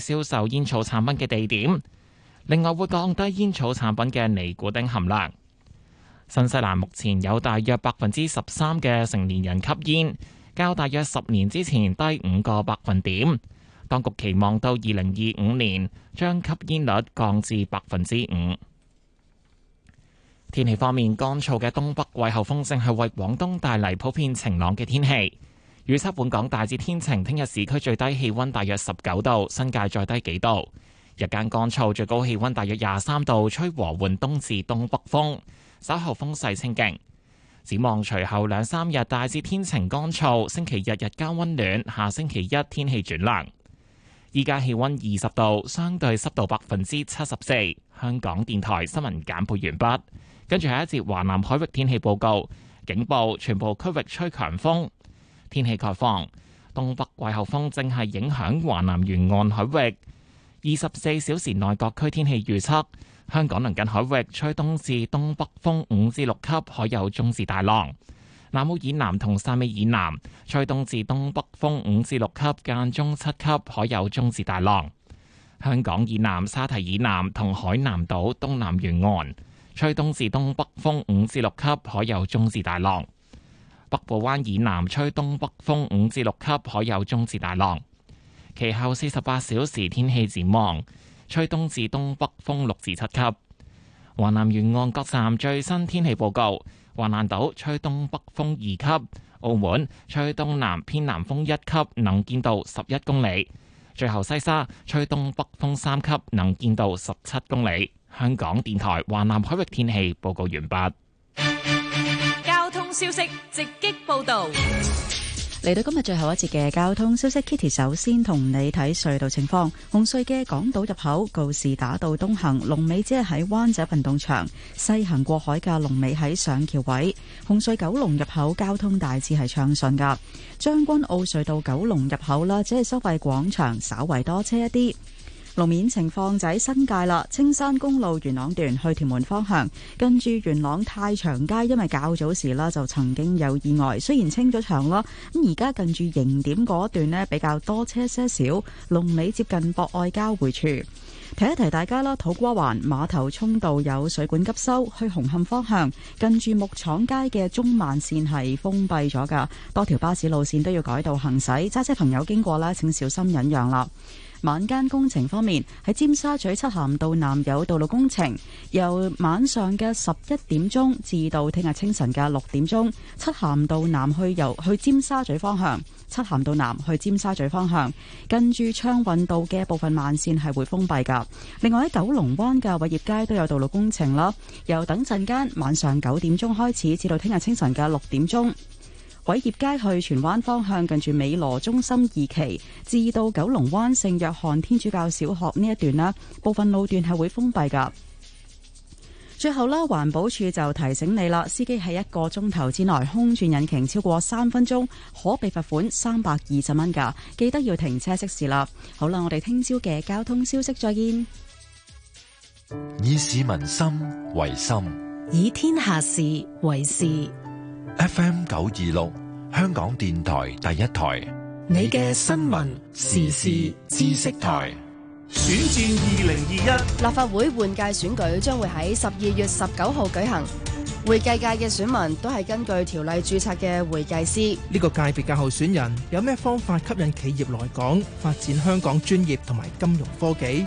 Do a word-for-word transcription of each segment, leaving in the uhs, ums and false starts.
銷售煙草產品嘅地點。另外會降低煙草產品嘅尼古丁含量。新西蘭目前有大約百分之十三嘅成年人吸煙，較大約十年之前低五個百分點。當局期望到二零二五年將吸煙率降至百分之五。天氣方面，乾燥嘅東北季候風正係為廣東帶嚟普遍晴朗嘅天氣。預測本港大致天晴，聽日市區最低氣溫大約十九度，新界再低幾度。日間乾燥，最高氣溫大約廿三度，吹和緩東至東北風。稍後風勢清勁。展望隨後兩三日大致天晴乾燥，星期日日間溫暖，下星期一天氣轉涼。依家氣溫二十度，相對濕度百分之七十四。香港電台新聞簡報完畢。跟住係一節華南海域天氣報告，警報全部區域吹強風。天氣概況，東北季候風正係影響華南沿岸海域。二十四小時內各區天氣預測，香港鄰近海域吹東至東北風五至六級，海有中至大浪。南澳以南同汕尾以南吹東至東北風五至六級，間中七級，海有中至大浪。香港以南沙堤以南同海南島東南沿岸吹東至東北風五至六級，海有中至大浪。北部灣以南吹東北風五至六級，海有中至大浪。其後四十八小時天氣展望，吹東至東北風六至七級。華南沿岸各站最新天氣報告：華南島吹東北風二級，澳門吹東南偏南風一級，能見度十一公里。最後西沙吹東北風三級，能見度十七公里。香港電台華南海域天氣報告完畢。 交通消息直擊報道。 嚟到今日最後一節嘅交通消息 ，Kitty 首先同你睇隧道情況。紅隧嘅港島入口告士打道東行龍尾只係喺灣仔運動場，西行過海嘅龍尾喺上橋位。紅隧九龍入口交通大致係暢順噶。將軍澳隧道九龍入口啦，只係收費廣場稍為多車一啲。路面情況就喺新界啦，青山公路元朗段去屯門方向，跟住元朗太長街，因為較早時啦就曾經有意外，雖然清咗場啦，咁而家近住迎點嗰段呢比較多車些少，龍尾接近博愛交匯處。提一提大家啦，土瓜灣碼頭涌道有水管急修，去紅磡方向近住木廠街嘅中慢線係封閉咗噶，多條巴士路線都要改道行駛，揸車朋友經過啦，請小心忍讓啦。晚間工程方面，喺尖沙咀漆咸道南有道路工程，由晚上嘅十一點鐘至到聽日清晨嘅六點鐘，漆咸道南去由去尖沙咀方向，漆咸道南去尖沙咀方向，跟住暢運道嘅部分慢線係會封閉噶。另外喺九龍灣嘅偉業街都有道路工程啦，由等陣間晚上九點鐘開始，至到聽日清晨嘅六點鐘。偉業街去荃灣方向，近住美羅中心二期至到九龍灣聖約翰天主教小學呢一段啦，部分路段係會封閉噶。最後啦，環保署就提醒你啦，司機喺一個鐘頭之內空轉引擎超過三分鐘，可被罰款三百二十蚊噶。記得要停車熄匙啦。好啦，我哋聽朝嘅交通消息再見。 以市民心為心， 以天下事為事。 F M 九二六，香港電台第一台， 你嘅新聞時事知識台。 選戰二零二一立法會換屆選舉將會喺十二月十九號舉行。會計界嘅選民都係根據條例註冊嘅會計師。 呢個界別嘅候選人有咩方法吸引企業來港發展香港專業同埋金融科技？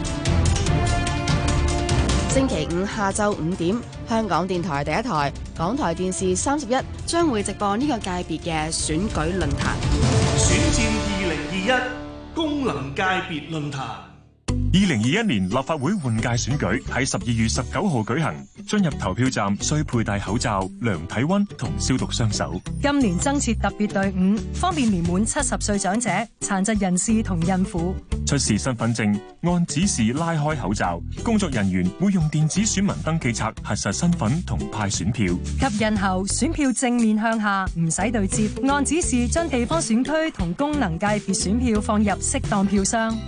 星期五下晝五點，香港電台第一台、港台電視三十一將會直播呢個界別嘅選舉論壇。 選戰二零二一功能界別論壇。 二零二一年立法會換屆選舉喺十二月十九號舉行，進入投票站需佩戴口罩、量體溫同消毒雙手。 今年增設特別隊伍，方便年滿七十歲長者、殘疾人士同孕婦。 出示身份證，按指示拉開口罩，工作人員會用電子選民登記冊核實身份同派選票。 及印後，選票正面向下，唔使對接，按指示將地方選區同功能界別選票放入適當票箱。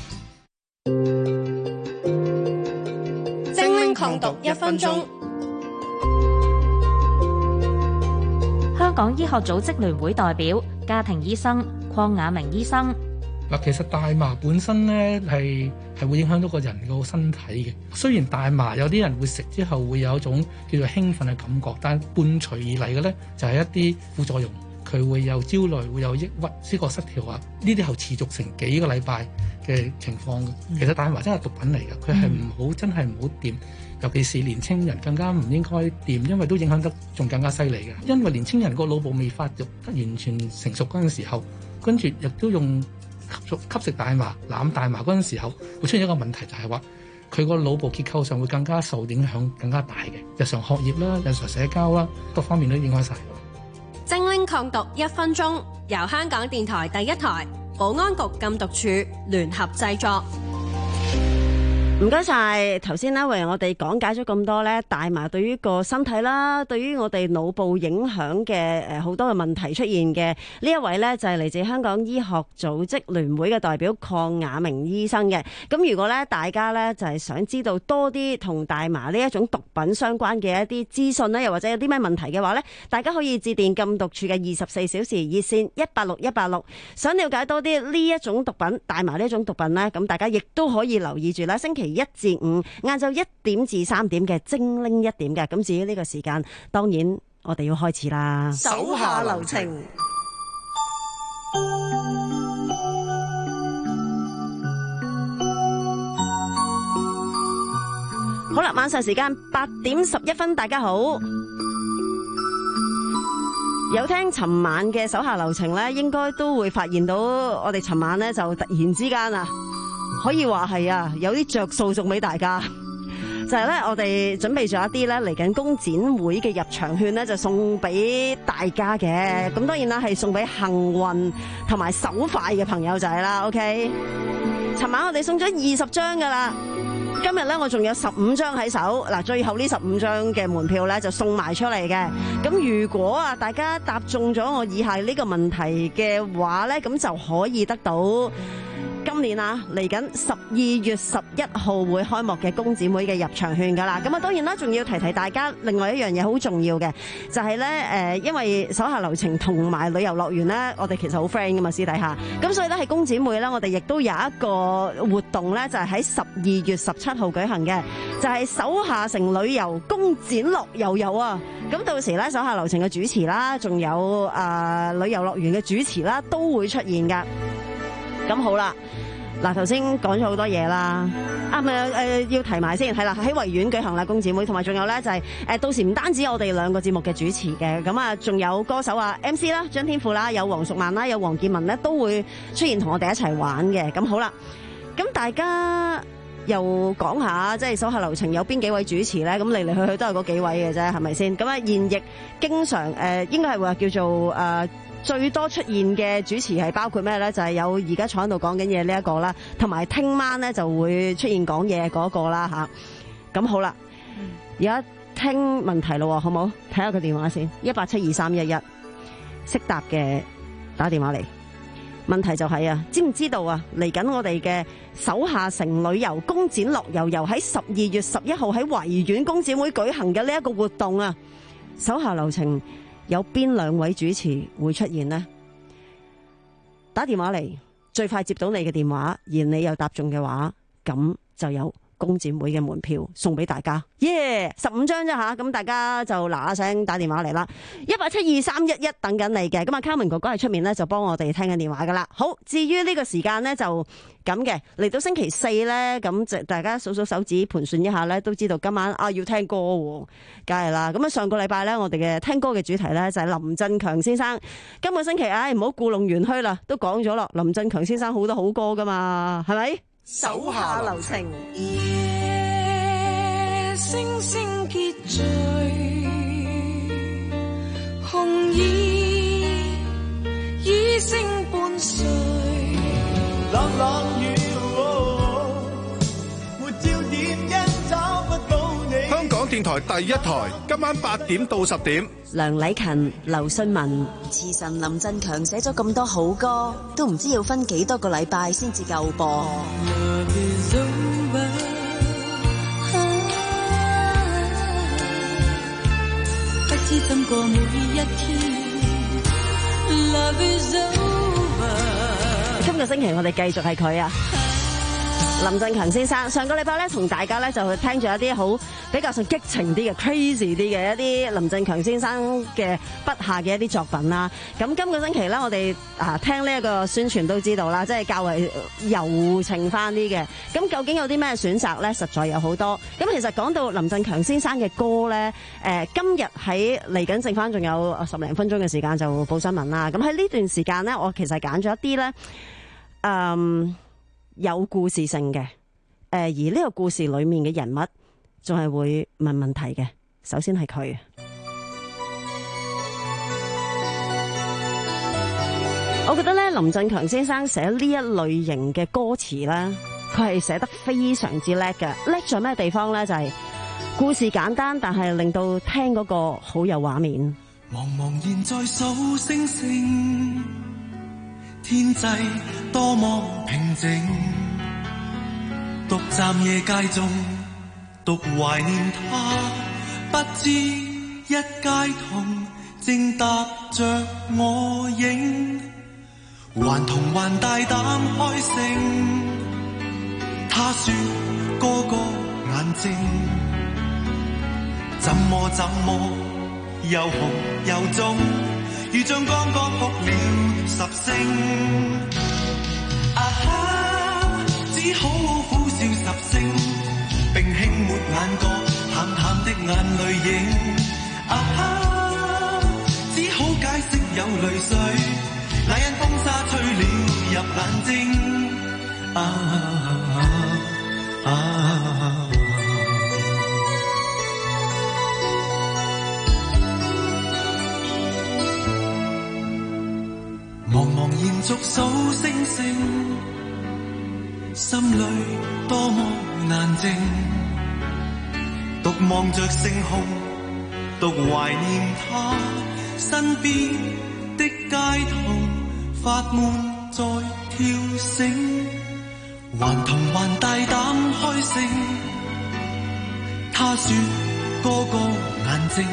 精靈抗毒一分鐘。 香港醫學組織聯會代表、家庭醫生鄺雅明醫生嗱，其實大麻本身咧係係會影響到個人個身體嘅。雖然大麻有啲人會食之後會有一種叫做興奮嘅感覺，但伴隨而嚟嘅咧就係一啲副作用，佢會有焦慮，會有抑鬱、思覺失調啊，呢啲後持續成幾個禮拜嘅情況嘅。其實大麻真係毒品嚟嘅，佢係唔好真係唔好掂，尤其是年青人更加唔應該掂，因為都影響得仲更加犀利嘅。因為年青人個腦部未發育得完全成熟嗰陣時候，跟住亦都用吸吸食大麻、攬大麻嗰陣時候，會出現一個問題，就係話佢個腦部結構上會更加受影響，更加大嘅日常學業啦、日常社交啦，各方面都影響晒。 精靈抗毒一分鐘，由香港電台第一台、保安局禁毒處聯合製作。 唔該晒，頭先咧為我哋講解咗咁多咧大麻對於個身體啦，對於我哋腦部影響嘅誒好多嘅問題出現嘅呢一位咧就係嚟自香港醫學組織聯會嘅代表鄺雅明醫生嘅。咁如果咧大家咧就係想知道多啲同大麻呢一種毒品相關嘅一啲資訊咧，又或者有啲咩問題嘅話咧，大家可以致電禁毒處嘅二十四小時熱線一八六一八六，想了解多啲呢一種毒品大麻呢一種毒品咧，咁大家亦都可以留意住啦。星期一至五晏晝一點至三點嘅精靈一點嘅，咁至於呢個時間，當然我哋要開始啦。 手下留情， 好啦，晚上時間八點十一分，大家好。有聽尋晚嘅手下留情呢，應該都會發現到我哋尋晚呢就突然之間啊，可以話係啊，有啲着數送俾大家，就係咧，我哋準備咗一啲咧嚟緊工展會嘅入場券咧，就送俾大家嘅。咁當然啦，係送俾幸運同埋手快嘅朋友仔啦。OK， 尋晚我哋送咗二十張噶啦，今日咧我仲有十五張喺手。嗱，最後呢十五張嘅門票咧就送埋出嚟嘅。咁如果啊大家答中咗我以下呢個問題嘅話咧，咁就可以得到今年啊，嚟緊十二月十一號會開幕嘅工展會嘅入場券噶啦。咁啊，當然啦，仲要提提大家，另外一樣嘢好重要嘅，就係咧誒，因為手下留情同埋旅遊樂園咧，我哋其實好 friend 噶嘛，私底下。咁所以咧喺工展會咧，我哋亦都有一個活動咧，就係喺十二月十七號舉行嘅，就係手下城旅遊工展樂悠悠啊。咁到時咧，手下留情嘅主持啦，仲有誒、呃、旅遊樂園嘅主持啦，都會出現噶。咁好啦，嗱頭先講咗好多嘢啦，啊咪誒、呃、要提埋先，係啦，喺維園舉行啦工展會，同埋仲有咧就係、是、誒、呃、到時唔單止我哋兩個節目嘅主持嘅，咁啊仲有歌手啊 M C 啦，張天賦啦，有黃淑曼啦，有黃建文咧都會出現同我哋一齊玩嘅。咁好啦，咁大家又講下即係手下留情有邊幾位主持咧？咁嚟嚟去去都係嗰幾位嘅啫，係咪先？咁啊現役經常誒、呃、應該係話叫做誒。呃最多出現嘅主持係包括咩咧？就係、是、有而家坐喺度講緊嘢呢一個啦，同埋聽晚咧就會出現講嘢嗰個啦吓。咁好啦，而家聽問題咯，好冇？睇下個電話先，一八七二三一一，識答嘅打電話嚟。問題就係、是、啊，知唔知道啊？嚟緊我哋嘅手下城旅遊工展樂悠悠喺十二月十一號喺維園工展會舉行嘅呢一個活動啊，手下留情。有邊兩位主持會出現呢？打電話嚟，最快接到你嘅電話，而你又答中嘅話，咁就有工展會嘅門票送俾大家。耶，十五張啫吓，咁大家就嗱嗱聲打電話嚟啦，一八七二三一一等緊你嘅。咁啊，卡文哥哥喺出面咧就幫我哋聽緊電話噶啦。好，至於呢個時間咧就咁嘅，嚟到星期四咧，咁就大家數數手指盤算一下咧，都知道今晚啊要聽歌，梗係啦。咁啊，上個禮拜咧，我哋嘅聽歌嘅主題咧就係林振強先生。今個星期唉唔好故弄玄虛啦，都講咗咯，林振強先生好多好歌噶嘛，係咪？ 手下留情。 夜星星結聚，紅衣衣聲伴隨，冷冷雨沒焦點，因找不到你。 香港電台第一台，今晚八點到十點。 梁禮勤、劉信文， 詞神林振強寫咗咁多好歌，都唔知要分幾多個禮拜先至夠播。 不知怎過每一天。Love is over。 今個星期我哋繼續係佢啊，林振強先生。上個禮拜咧同大家咧就去聽咗一啲好比較上激情啲嘅 crazy 啲嘅一啲林振強先生嘅筆下嘅一啲作品啦。咁今個星期咧我哋啊聽呢一個宣傳都知道啦，即係較為柔情翻啲嘅。咁究竟有啲咩選擇咧？實在有好多。咁其實講到林振強先生嘅歌咧，誒、呃、今日喺嚟緊剩翻仲有十零分鐘嘅時間就報新聞啦。咁喺呢段時間咧，我其實揀咗一啲咧，嗯。有故事性嘅，誒而呢個故事裏面嘅人物仲係會問問題嘅。首先係佢，我覺得咧林振強先生寫呢一類型嘅歌詞咧，佢係寫得非常之叻嘅。叻在咩地方咧？就係、是、故事簡單，但係令到聽嗰個好有畫面。 茫茫然在數星星，天際多麼平靜，獨站夜街中，獨懷念他，不知一街童正踏着我影，還童還大膽開聲，他說個個眼睛，怎麼怎麼又紅又腫，如像剛剛哭了十聲，啊哈，只好苦笑十聲，並輕抹眼角淡淡的眼淚影，啊哈，只好解釋有淚水，那因風沙吹了入眼睛，啊啊啊茫茫延續數星星，心裏多麼難靜，獨望着星空，獨懷念他，身邊的街童發悶在跳繩，還童還大膽開聲，他說個個眼睛，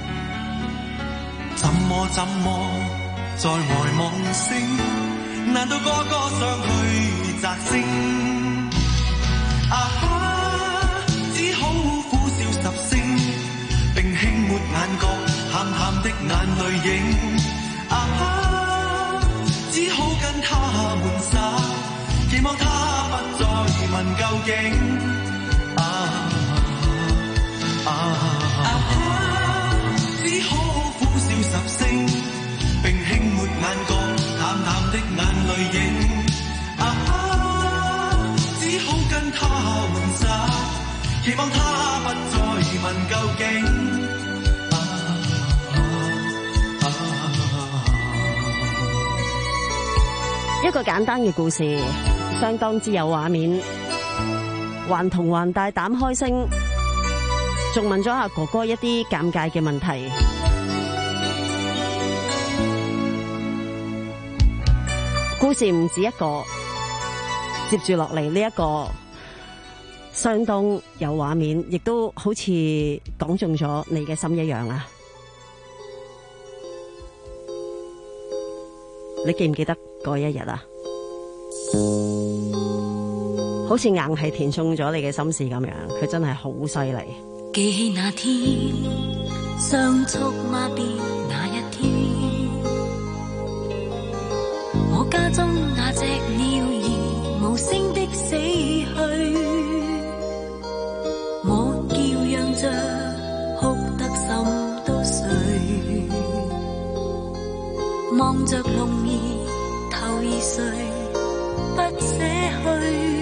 怎麼怎麼在外望星，難道個個上去摘星？啊哈，只好苦笑十聲，並輕抹眼角淡淡的眼淚影。啊哈，只好跟他玩耍，期望他不再問究竟。啊啊啊哈，只好苦笑十聲，並輕抹眼角淡淡的眼淚影，啊哈，只好跟他玩耍，期望他不再問究竟。啊啊啊、 一個簡單嘅故事，相當之有畫面，還童還大膽開聲，仲問咗阿哥哥一啲尷尬嘅問題。故事唔止一個，接住落嚟呢一個相當有畫面，亦都好似講中咗你嘅心一樣啊！你記唔記得嗰一日啊？好似硬係填充咗你嘅心事咁樣，佢真係好犀利。 記起那天相觸馬別那一天，我家中那隻鳥兒無聲的死去，我叫嚷着哭得心都碎，望着龍兒頭已睡不捨去，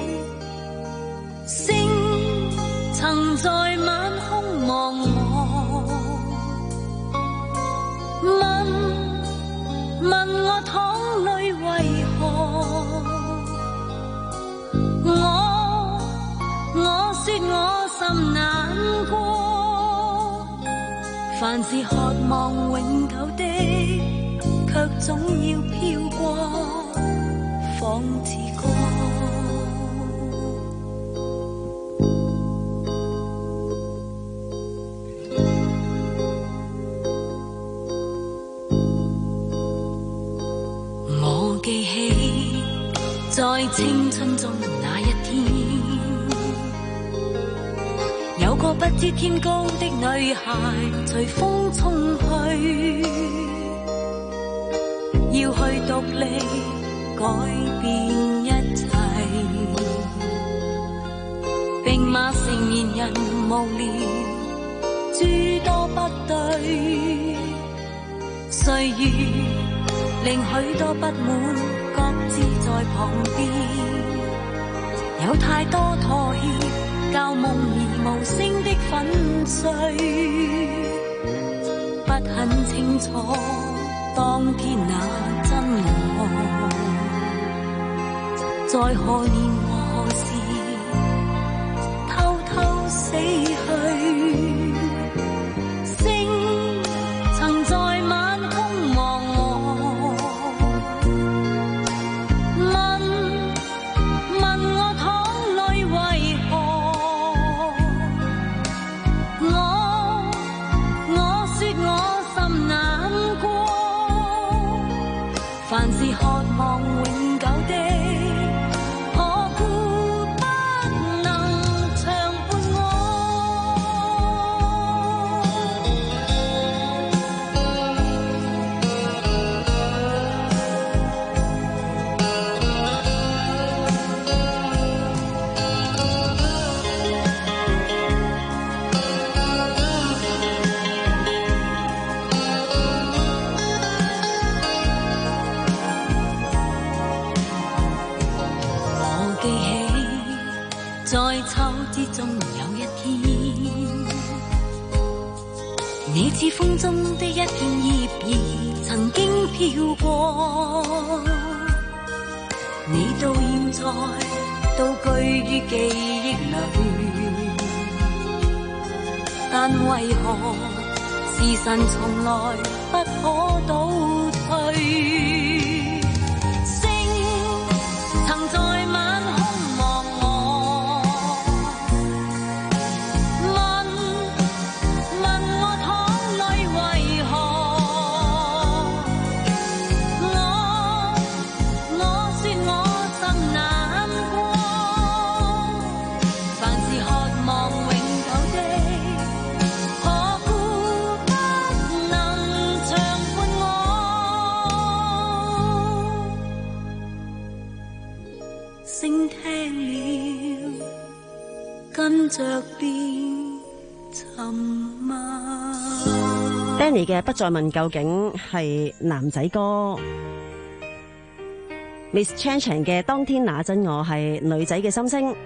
星曾在晚空望我，問問我淌淚為何？我我說我心難過，凡是渴望永久的，卻總要飄過，仿似歌。我記起在青春中那一天，有個不知天高的女孩隨風衝去，要去獨立改變一切，並罵成年人無聊諸多不對，歲月令許多不滿各自在旁邊，有太多妥協，教夢兒無聲的粉碎，不很清楚當天那真我，在何年何時偷偷死去。凡是渴望永久的，何故不能長伴我？在秋之中有一天，你似風中的一片葉兒曾經飄過，你到現在都居於記憶裏，但為何時辰從來不可倒退？跟着變沉默。 Danny 嘅不再問究竟係男仔歌 ，Miss Chan Chan 嘅當天那真我係女仔嘅心聲，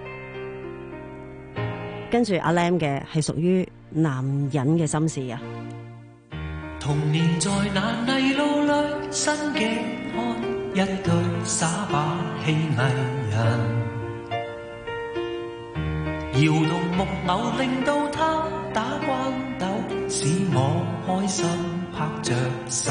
跟住阿 Lam 嘅係屬於男人嘅心事啊。 童年在那泥路裏，新嘅看一對耍把戲藝人。搖動木偶令到他打關鬥，使我開心拍着手。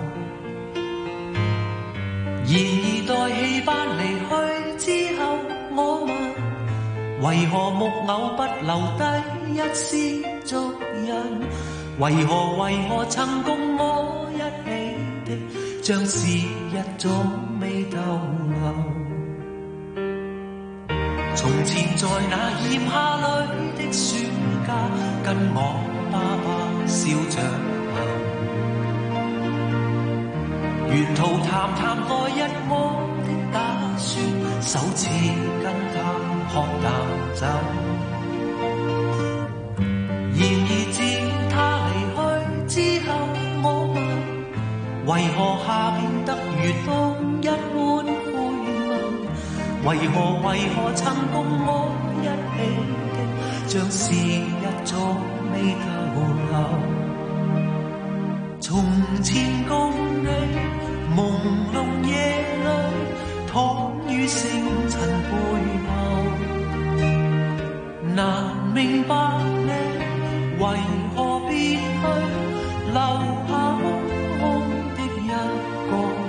然而待戲班離去之後，我問為何木偶不留低一絲足印？為何為何曾共我一起的，像是一種未逗留。從前在那炎夏裏的暑假，跟我爸爸笑着行，沿途談談來日我的打算，首次跟他喝淡酒。然而自他離去之後，我問為何夏變得如風一般？為何為何曾共我一起的，像是一種未逗留。從前共你朦朧夜裏，躺於星塵背後，難明白你為何別去，留下空空的一個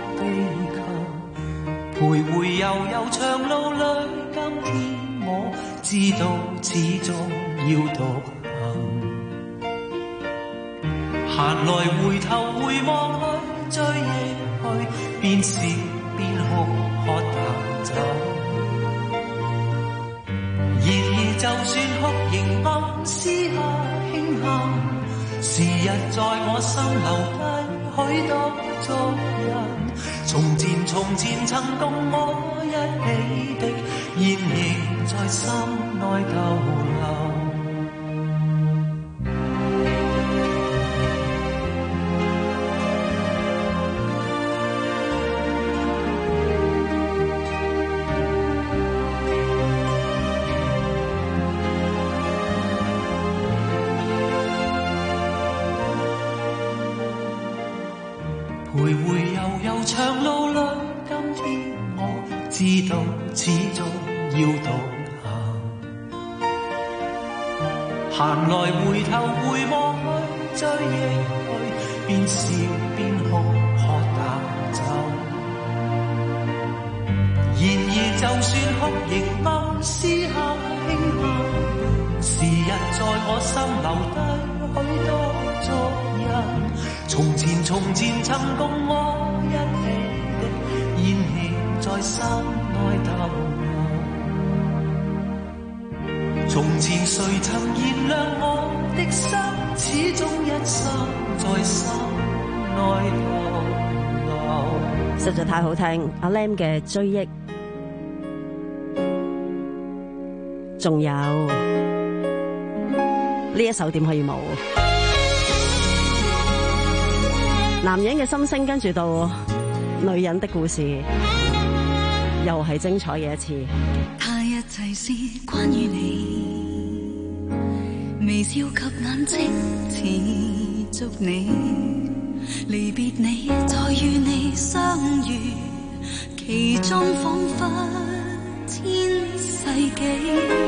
徘徊悠悠長路裏，今天我知道始終要獨行。閒來回頭回望去，追憶去，邊笑邊哭喝淡酒。 日在我心留低許多足印。從前從前曾共我一起的，現仍在心內逗留。徘徊悠悠長路裏，今天我知道始終要獨行。閒來回頭回望去，追憶去，邊笑邊哭，可帶走。然而就算哭亦暗思下輕喊，時日在我心留低許多足印。從前從前曾共我一起的，現仍在心內逗留。從前誰曾燃亮我的心，始終一生在心內逗留。 實在太好聽，阿 Lam 嘅追憶，仲有呢一首點可以冇？男人嘅心聲，跟住到女人的故事，又係精彩嘅一次。 他一切是關於你，微笑及眼睛持續你，離別你再與你相遇，其中彷彿千世紀。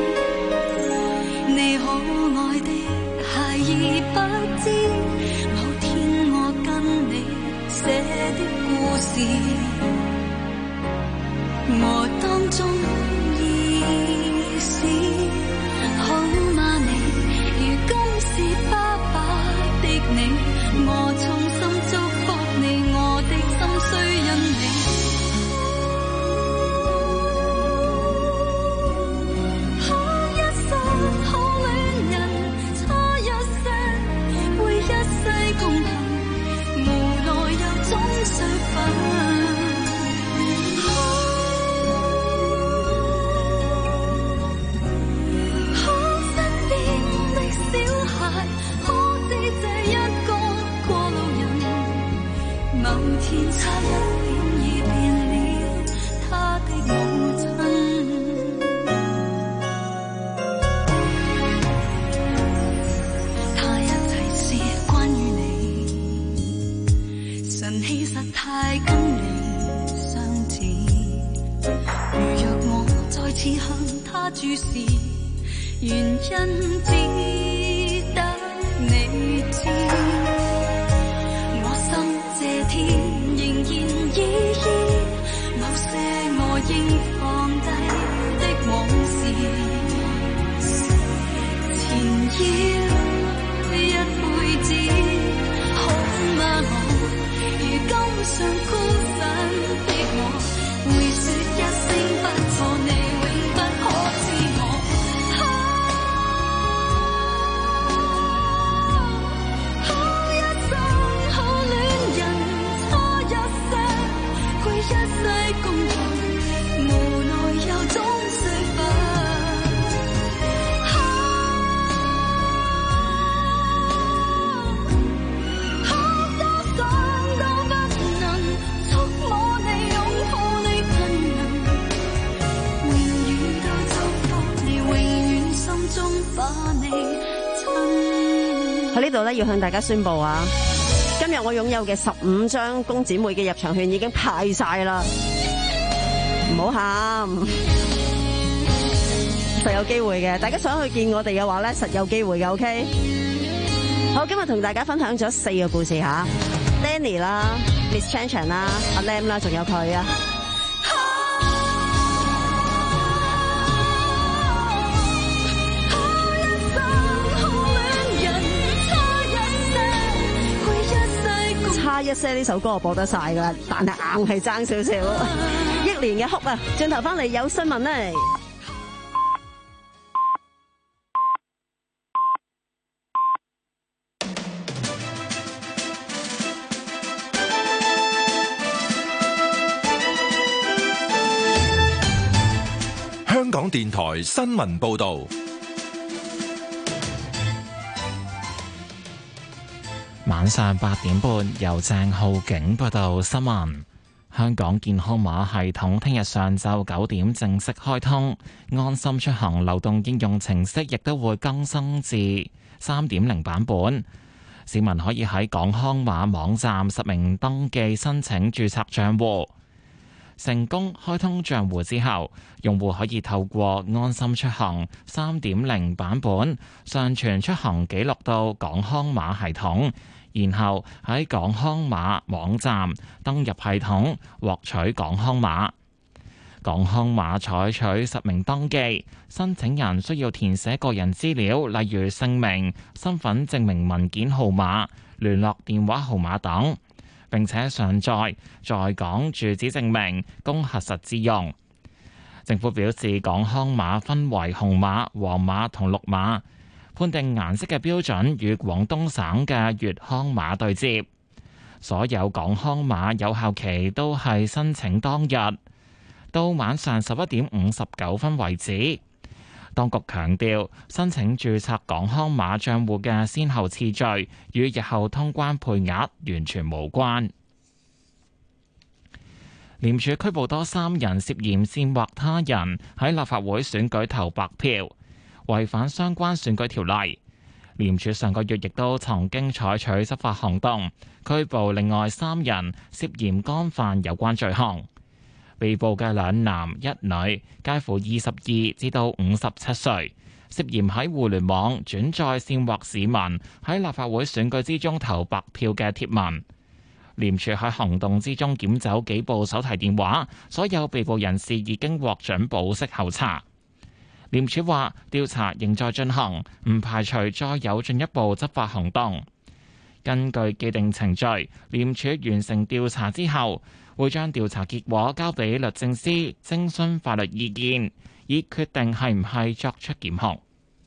你可愛的孩兒不知，某天我跟你寫的故事，我當中意思好嗎你？如今是爸爸的你，我衷心祝福你，我的心雖因你。可一生可戀人，差一些會一世共行，無奈又總須分。天差一點已變了他的母親，他一切是關於你，神氣實太跟你相似。如若我再次向他注視，原因只得你知。我心這天仍然依依，某些我應放低的往事，纏繞一輩子，好嗎我？如今尚孤身的我，會說一聲不錯，你永不可知我。一世共同，無奈又總須分。可多想都不能觸摸你，擁抱你，親人，永遠都祝福你，永遠心中把你親。 喺呢度咧，要向大家宣佈啊！今日我擁有嘅十五張工展會嘅入場券已經派晒啦，唔好喊，實有機會嘅。大家想去見我哋嘅話咧，實有機會嘅。OK， 好，今日同大家分享咗四個故事吓 ，Danny 啦 ，Miss Chan Chan 啦，阿 Lam 啦，仲有佢啊。差一些呢首歌我播得晒噶啦，但係硬係爭少少。憶蓮嘅哭啊，轉頭翻嚟有新聞咧。 港電台新聞報道。 晚上八點半，由鄭浩景報道新聞。香港健康碼系統聽日上晝九點正式開通，安心出行流動應用程式亦都會更新至三點零版本。市民可以喺港康碼網站實名登記申請註冊賬戶。成功開通賬戶之後，用戶可以透過安心出行三點零版本上傳出行記錄到港康碼系統。然後喺港康碼網站登入系統，獲取港康碼。港康碼採取實名登記，申請人需要填寫個人資料，例如姓名、身份證明文件號碼、聯絡電話號碼等，並且上載在港住址證明，供核實之用。政府表示，港康碼分為紅碼、黃碼同綠碼。判定顏色嘅標準與廣東省嘅粵康碼對接，所有港康碼有效期都係申請當日到晚上十一點五十九分為止。當局強調，申請註冊港康碼賬戶嘅先後次序與日後通關配額完全無關。廉署拘捕多三人涉嫌煽惑他人喺立法會選舉投白票，違反相關選舉條例。廉署上個月亦都曾經採取執法行動，拘捕另外三人涉嫌干犯有關罪行。被捕嘅兩男一女，介乎二十二至到五十七歲，涉嫌喺互聯網轉載煽惑市民喺立法會選舉之中投白票嘅貼文。廉署喺行動之中檢走幾部手提電話，所有被捕人士已經獲准保釋候查。廉署話調查仍在進行，唔排除再有進一步執法行動。根據既定程序，廉署完成調查之後，會將調查結果交俾律政司徵詢法律意見，以決定係唔係作出檢控。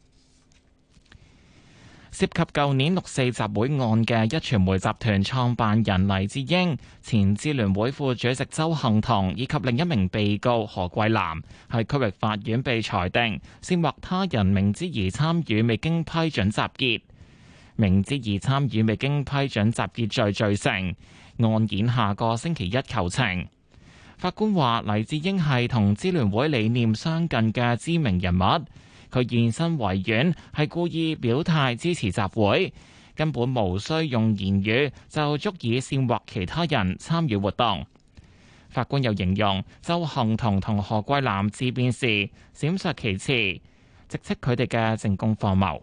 涉及舊年六四集會案嘅壹傳媒集團創辦人黎智英、前支聯會副主席鄒幸彤以及另一名被告何桂藍，喺區域法院被裁定煽惑他人明知而參與未經批准集結、明知而參與未經批准集結罪罪成。案件下個星期一求情。法官話黎智英係同支聯會理念相近嘅知名人物。佢現身維園係故意表態支持集會，根本無需用言語就足以煽惑其他人參與活動。法官又形容鄒幸彤同何桂藍自辯時閃爍其詞，直斥佢哋嘅證供荒謬。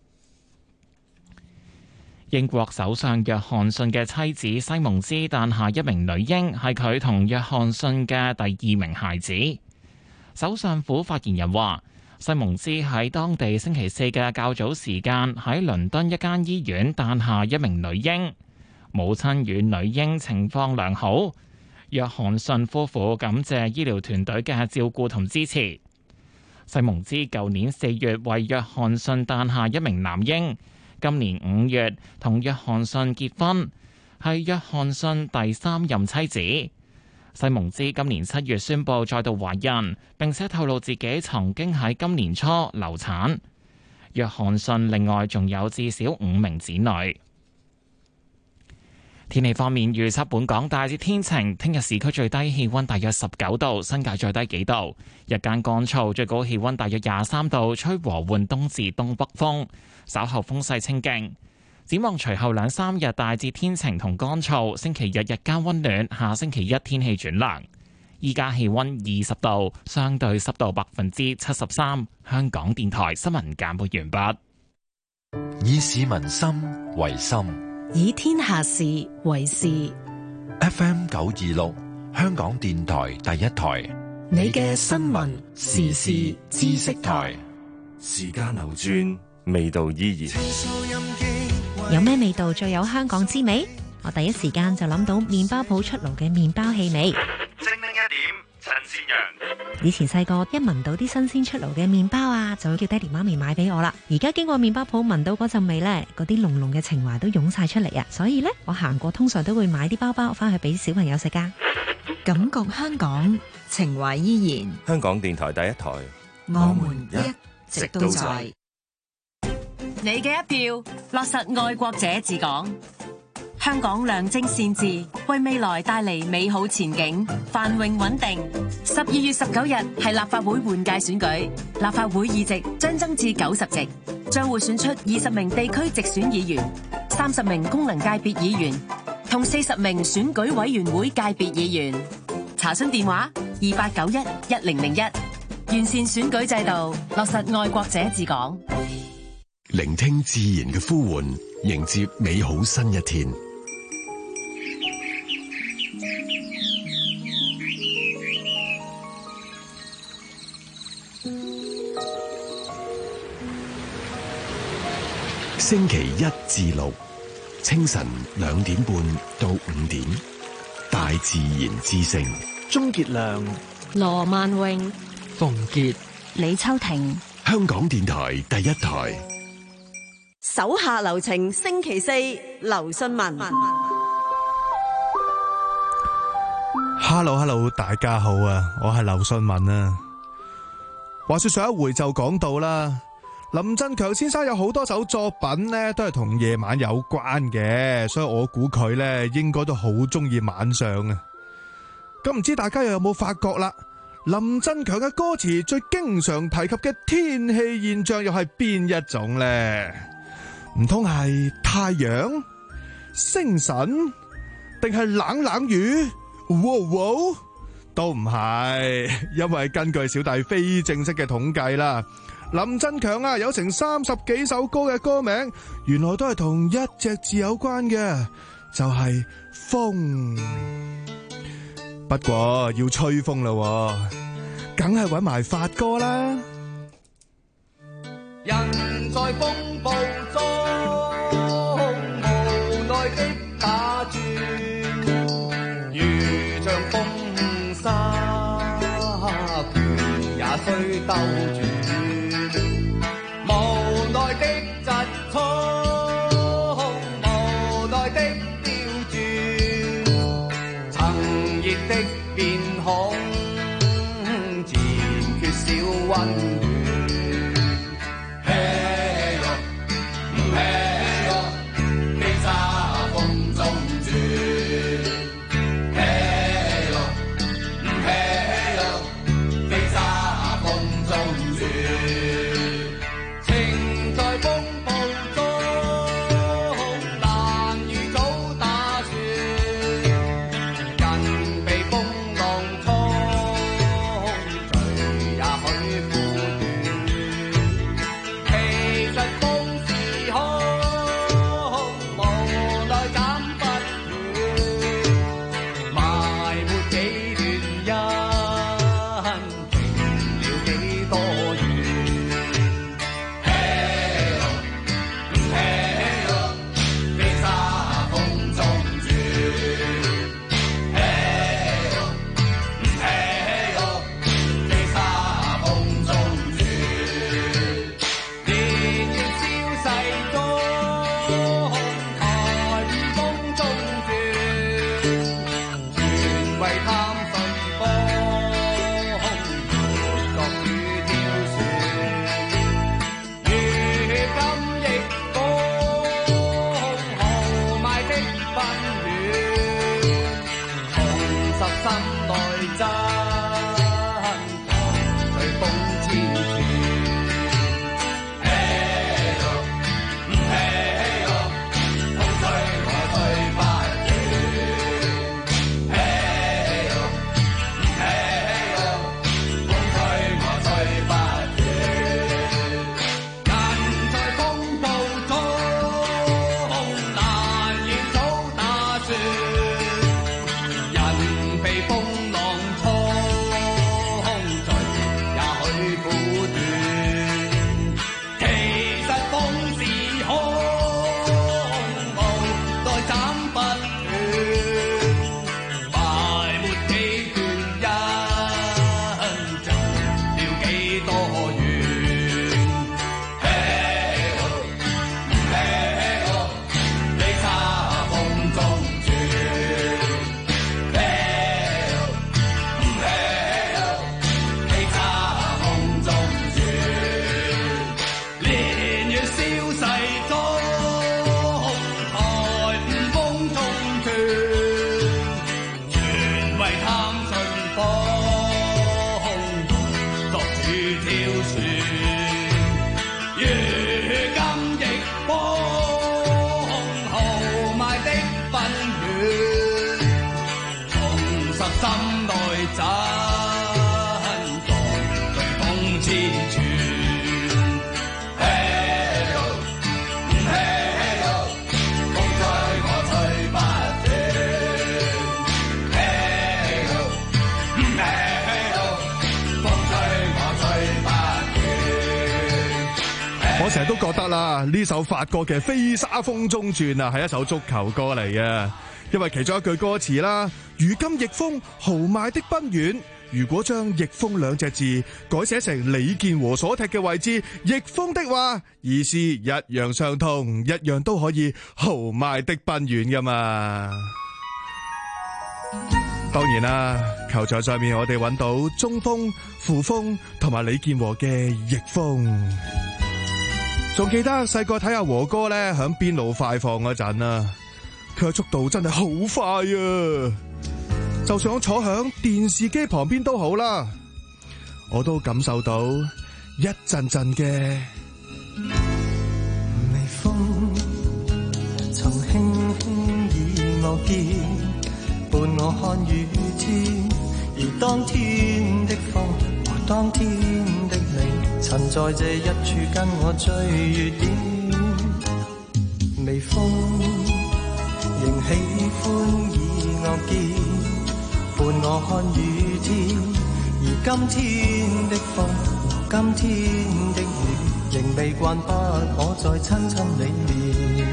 英國首相約翰遜嘅妻子西蒙茲誕下一名女嬰，係佢同約翰遜嘅第二名孩子。首相府發言人話，西蒙茲喺當地星期四嘅較早時間喺倫敦一間醫院誕下一名女嬰，母親與女嬰情況良好。約翰遜夫婦感謝醫療團隊嘅照顧同支持。西蒙茲舊年四月為約翰遜誕下一名男嬰，今年五月同約翰遜結婚，係約翰遜第三任妻子。西蒙茲今年七月宣布再度懷孕，並且透露自己曾經喺今年初流產。約翰遜另外仲有至少五名子女。天氣方面預測本港大致天晴，聽日市區最低氣溫大約十九度，新界最低幾度。日間乾燥，最高氣溫大約廿三度，吹和緩東至東北風，稍後風勢清勁。展望隨後兩三日大致天晴同乾燥，星期日日間溫暖，下星期一天氣轉涼。依家氣溫二十度，相對濕度百分之七十三。香港電台新聞簡報完畢。 以市民心為心， 以天下事為事。 F M 九二六，香港電台第一台， 你嘅新聞時事知識台。 時間流轉，味道依然。 有咩味道最有香港滋味？我第一時間就諗到麵包鋪出爐嘅麵包氣味。 精靈一點，陳善陽。 以前細個一聞到啲新鮮出爐嘅麵包啊，就會叫爹哋媽咪買俾我啦。而家經過麵包鋪聞到嗰陣味呢，嗰啲濃濃嘅情懷都湧晒出嚟啊！所以呢，我行過通常都會買啲包包翻去俾小朋友食噶。 感覺香港，情懷依然。 香港電台第一台， 我們一直都在。 你嘅一票，落實愛國者治港。香港良政善治，為未來帶嚟美好前景，繁榮穩定。十二月十九日係立法會換屆選舉，立法會議席將增至九十席，將會選出二十名地區直選議員、三十名功能界別議員同四十名選舉委員會界別議員。查詢電話：二八九一一零零一。完善選舉制度，落實愛國者治港。 聆聽自然嘅呼喚，迎接美好新一天。星期一至六清晨兩點半到五點，大自然之聲。 鍾傑良、 羅萬榮、 馮傑、 李秋婷。 香港電台第一台。 手下留情，星期四劉信文。 Hello Hello， 大家好啊，我係劉信文啊。話說上一回就講到啦，林振強先生有好多首作品呢都係同夜晚有關嘅，所以我估佢呢應該都好中意晚上啊。咁唔知大家又有冇發覺啦？林振強嘅歌詞最經常提及嘅天氣現象又係邊一種呢？唔通係太陽、星辰，定係冷冷雨？哇哇，都唔係，因為根據小弟非正式嘅統計啦，林振強啊有成三十幾首歌嘅歌名，原來都係同一隻字有關嘅，就係風。不過要吹風啦，梗係搵埋發哥啦。 人在風暴中無奈的打轉，如像風沙拳也須兜轉，無奈的疾衝，無奈的刁轉，曾熱的面孔漸缺少溫暖。 我成日都覺得啦，呢首法國嘅《飛沙風中轉》啊，係一首足球歌嚟嘅，因為其中一句歌詞啦，如今逆風豪邁的奔遠，如果將逆風兩隻字改寫成李健和所踢嘅位置逆風的話，意思一樣相同，一樣都可以豪邁的奔遠噶嘛。當然啦，球場上面我哋揾到中鋒、副鋒同埋李健和嘅逆風。仲記得細個睇下和哥咧響邊路快放嗰陣啊，佢嘅速度真係好快啊！就算我坐響電視機旁邊都好啦，我都感受到一陣陣嘅微風，曾輕輕以我肩，伴我看雨天，而當天的風和當天的你，曾在這一處跟我追月點。微風仍喜歡以我肩，伴我看雨天，而今天的風和今天的雨，仍未慣不可再親親你面。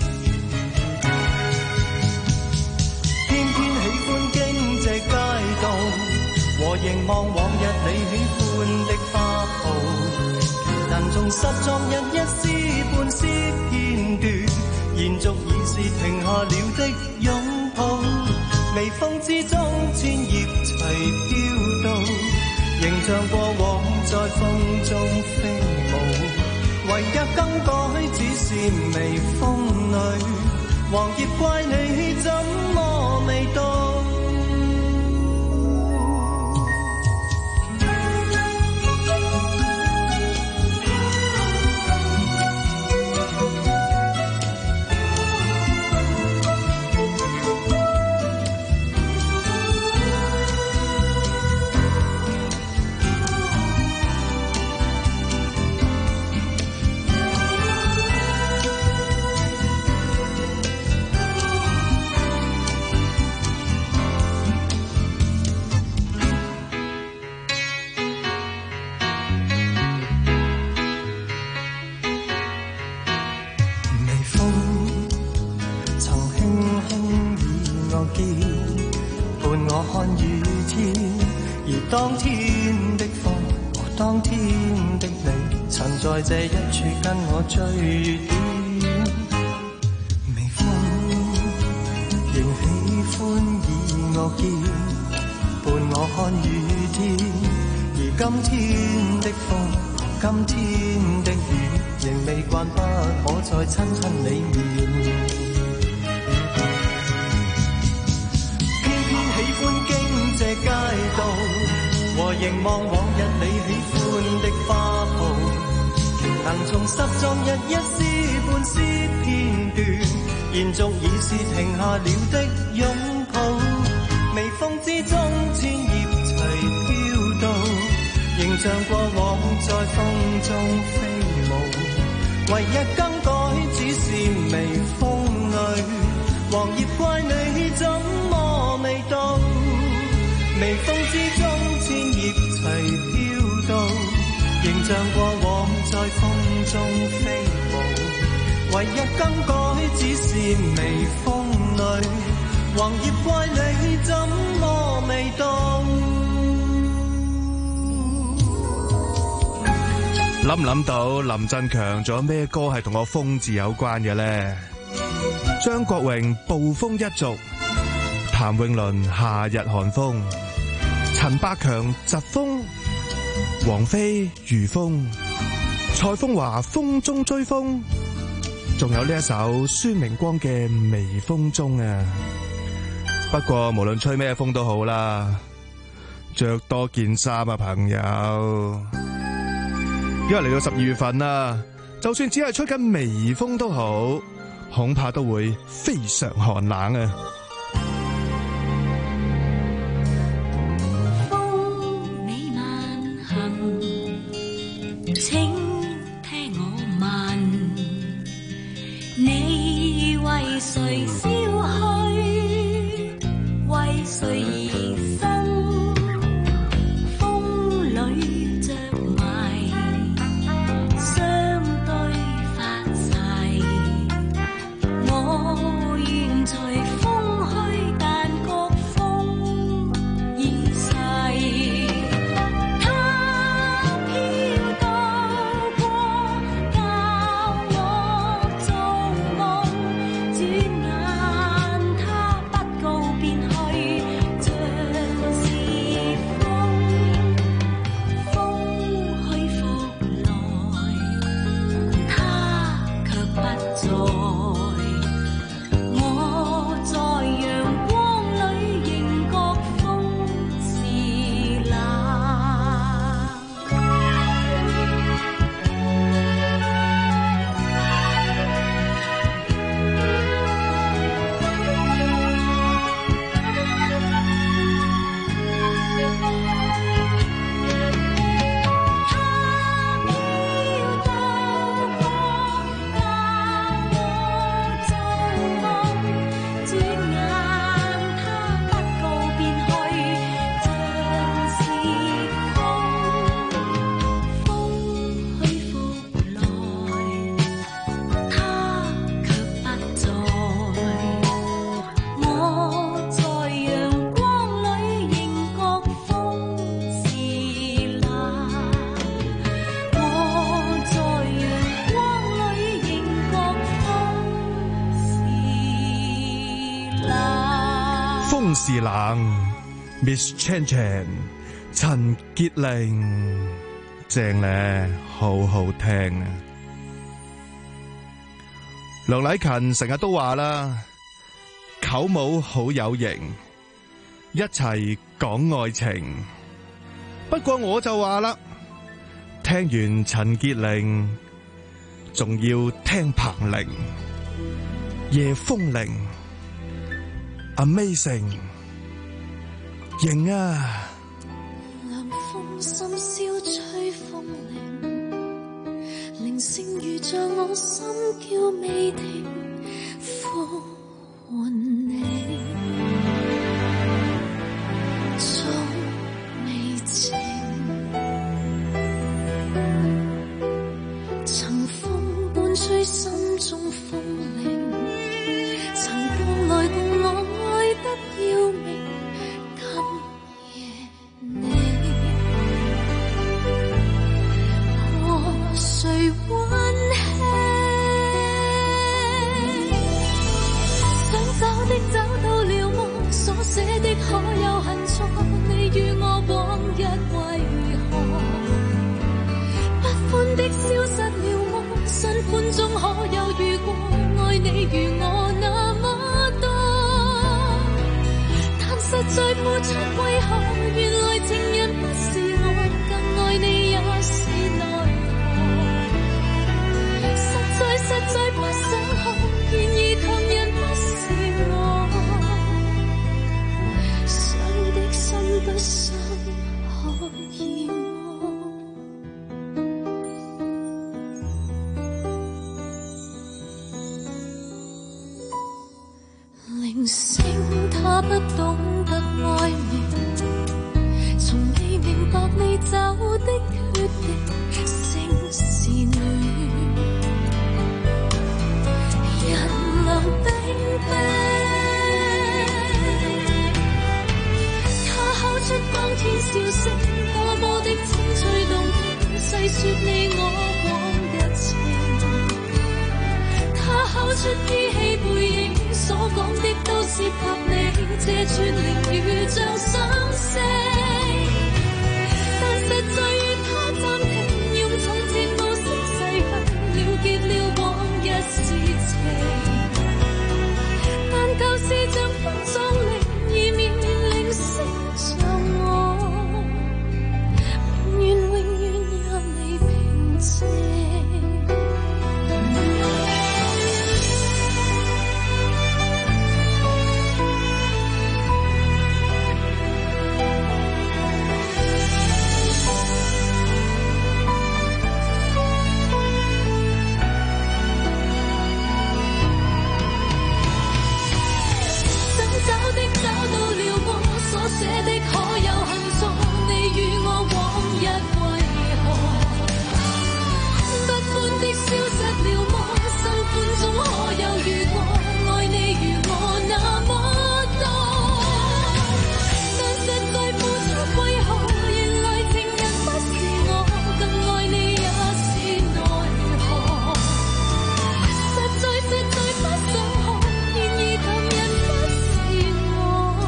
偏偏喜歡經這街道，和凝望往日你喜歡的花布，期能重拾昨日一絲半絲片段，延續已是停下了的擁抱。微風之中千葉齊飄動，形象過往在風中飛舞，唯一更改只是微風裏黃葉，怪你怎麼未到。當天的風和當天的你，曾在這一處跟我追月點。微風仍喜歡以我肩，伴我看雨天，而今天的風和今天的雨，仍未慣不可再親親你面。偏偏喜歡經這街道，和凝望往日你喜歡的花布，期能重拾昨日一絲半絲片段，延續已是停下了的擁抱。微風之中千葉齊飄動，形象過往在風中飛舞，唯一更改只是微風裏黃葉，怪你怎麼未到。微風之中千葉齊飄動，形象過往在風中飛舞，唯一更改只是微風裏黃葉，怪你怎麼未到。 諗唔諗到林振強仲有咩歌係同個風字有關嘅呢？張國榮暴風一族，譚詠麟夏日寒風，陳百強疾風，王菲如風，蔡楓華風中追風，仲有呢一首孫明光嘅微風中啊。不過無論吹咩風都好啦，着多件衫啊朋友，因為嚟到十二月份啦，就算只係吹緊微風都好，恐怕都會非常寒冷啊。 請聽我問，你為誰消去？為誰而生？風裏着迷，相對是冷 ，Miss Chan Chan 陳潔靈正咧，好好聽啊！梁禮勤成日都話啦，舅母好有型，一齊講愛情。不過我就話啦，聽完陳潔靈，仲要聽彭羚、夜風鈴 ，Amazing， 型啊！ 涼風深宵吹風鈴，鈴聲如像我心叫未停，呼喚你，終未靜。曾風伴吹心中風鈴，曾抱來共我愛得要命。今夜你和誰溫馨？想找的找到了麼？所寫的可有恨錯？你與我往日為何？不歡的消失了麼？新歡中可有遇過愛你如我那麼多？但實在付出為何？原來情人不是我，更愛你也是奈何。實在實在不想看，然而強人不是我，想的心不想可以麼？鈴聲他不懂得愛你，從未明白你走的決定，聲是暖，人涼冰冰。他敲出當天笑聲，多麼的清脆動聽，細說你我往日情。他敲出依稀背影，所講的都涉及你，這串靈如像相識。但實在願他暫停，用從前模式逝去，了結了往日事情。但舊事像風葬靈，以免靈識像我，永遠永遠讓你平靜。寫的可有恨錯？你與我往日為何？不歡的消失了麼？新歡中可有遇過愛你如我那麼多？但實在付出為何？原來情人不是我，更愛你也是奈何。實在實在不想看，然而強人不是我，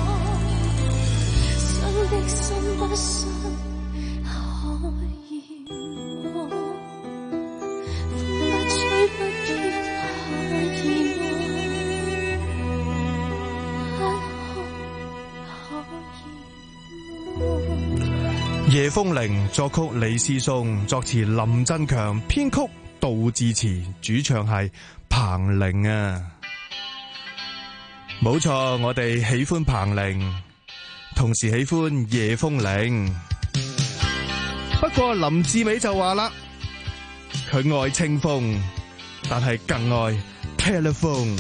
的心不想可以麼？風不吹不飄可以麼？ 夜風鈴作曲李思松，作詞林振強，編曲杜自持，主唱係彭羚啊！冇錯，我哋喜歡彭羚，同時喜歡夜風鈴。不過林志美就話啦，佢愛清風，但係更愛 telephone。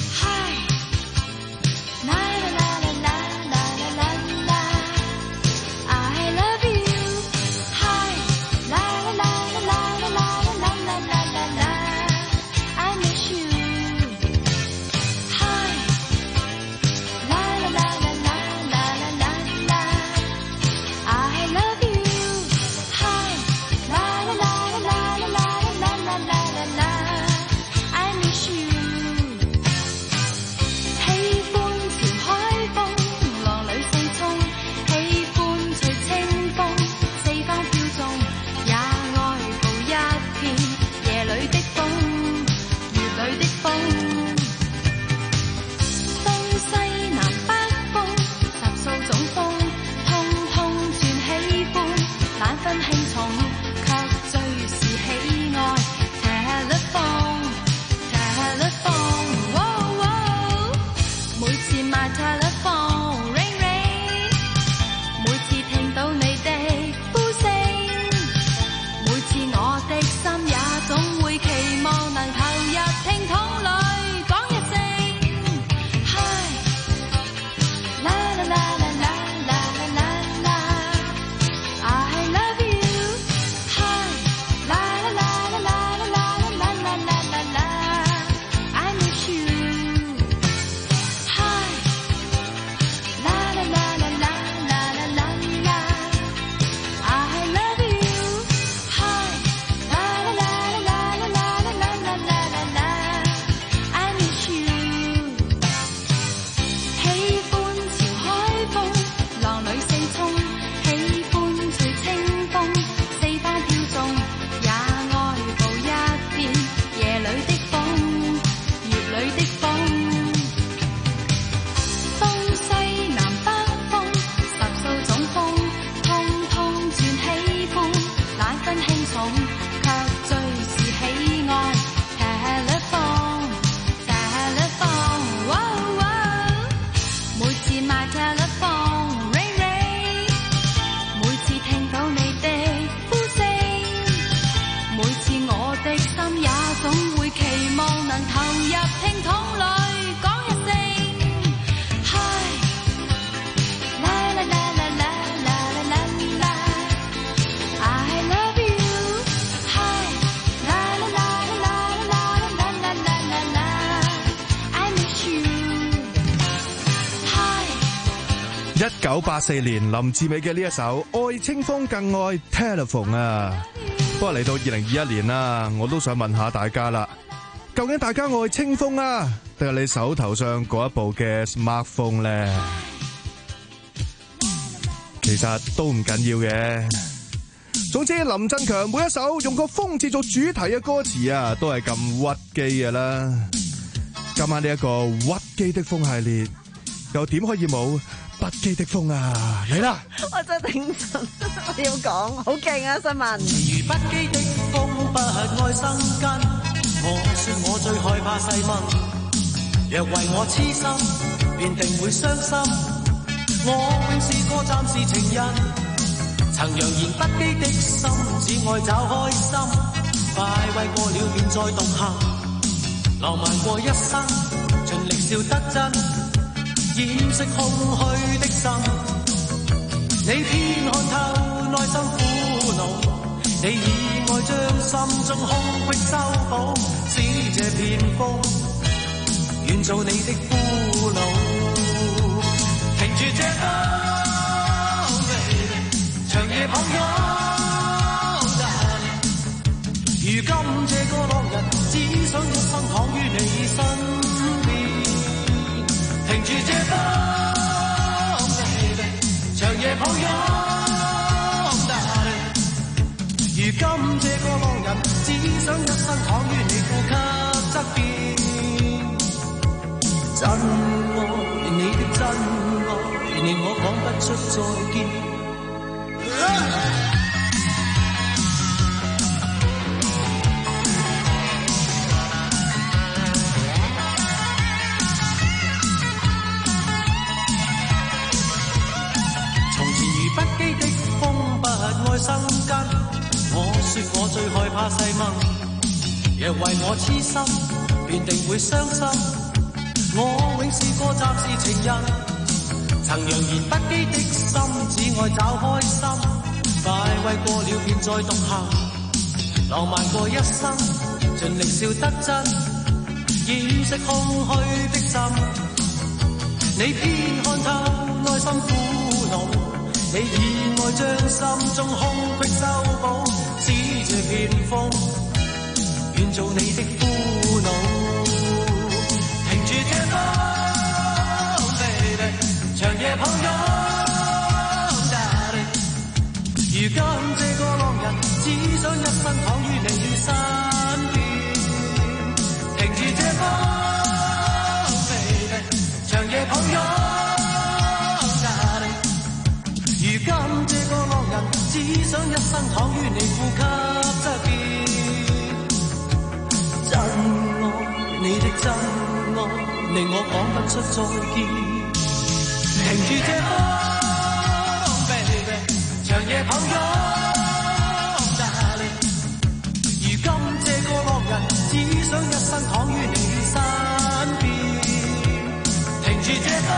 常投入聽筒裏講一聲 Hi， 啦啦啦啦啦啦啦啦 I love you Hi， 啦啦啦啦啦啦啦啦啦啦 I miss you Hi。 一九八四年林志美嘅呢一首《愛清風更愛 Telephone》啊，不過嚟到二零二一年啦，我都想問下大家啦，究竟大家愛清風啊，定係你手頭上嗰一部嘅 smartphone 咧？其實都唔緊要嘅。總之林振強每一首用個風字做主題嘅歌詞啊，都係咁屈機嘅啦。今晚呢一個屈機的風系列，又點可以冇不羈的風啊！嚟啦！ 我真係頂神，我要講好勁啊！新聞。 如不羈的風，不愛生根。我說我最害怕細蚊，若為我痴心，便定會傷心。我永是個暫時情人，曾揚言不羈的心，只愛找開心。快慰過了便再獨行，浪漫過一生，盡力笑得真。掩飾空虛的心，你偏看透內心苦惱，你以愛將心中空隙修補，使這片風願做你的俘虜。停住這風 baby， 長夜抱擁 darling， 如今這個浪人只想一生躺於你身邊。停住這風 baby， 長夜抱擁 darling， 如今這個浪人只想一生躺於你呼吸側邊。真愛你的真愛，令我講不出再見。不羈的風不愛生根，我說我最害怕細蚊，若為我痴心，便定會傷心。我永是個暫時情人，曾揚言不羈的心，只愛找開心。快慰過了便再獨行，浪漫過一生，盡力笑得真，掩飾空虛的心。你偏看透內心苦惱，你以愛將心中空隙修補，使這片風願做你的俘虜。停住這風 baby， 長夜抱擁 darling， 如今這個浪人只想一生躺於你身邊。停住這風 baby， 長夜抱擁。如今這個浪人只想一生躺於你呼吸側邊。真愛你的真愛，令我講不出再見。停住這風 baby， 長夜抱擁 darling， 如今這個浪人只想一生躺於你身邊。停住這風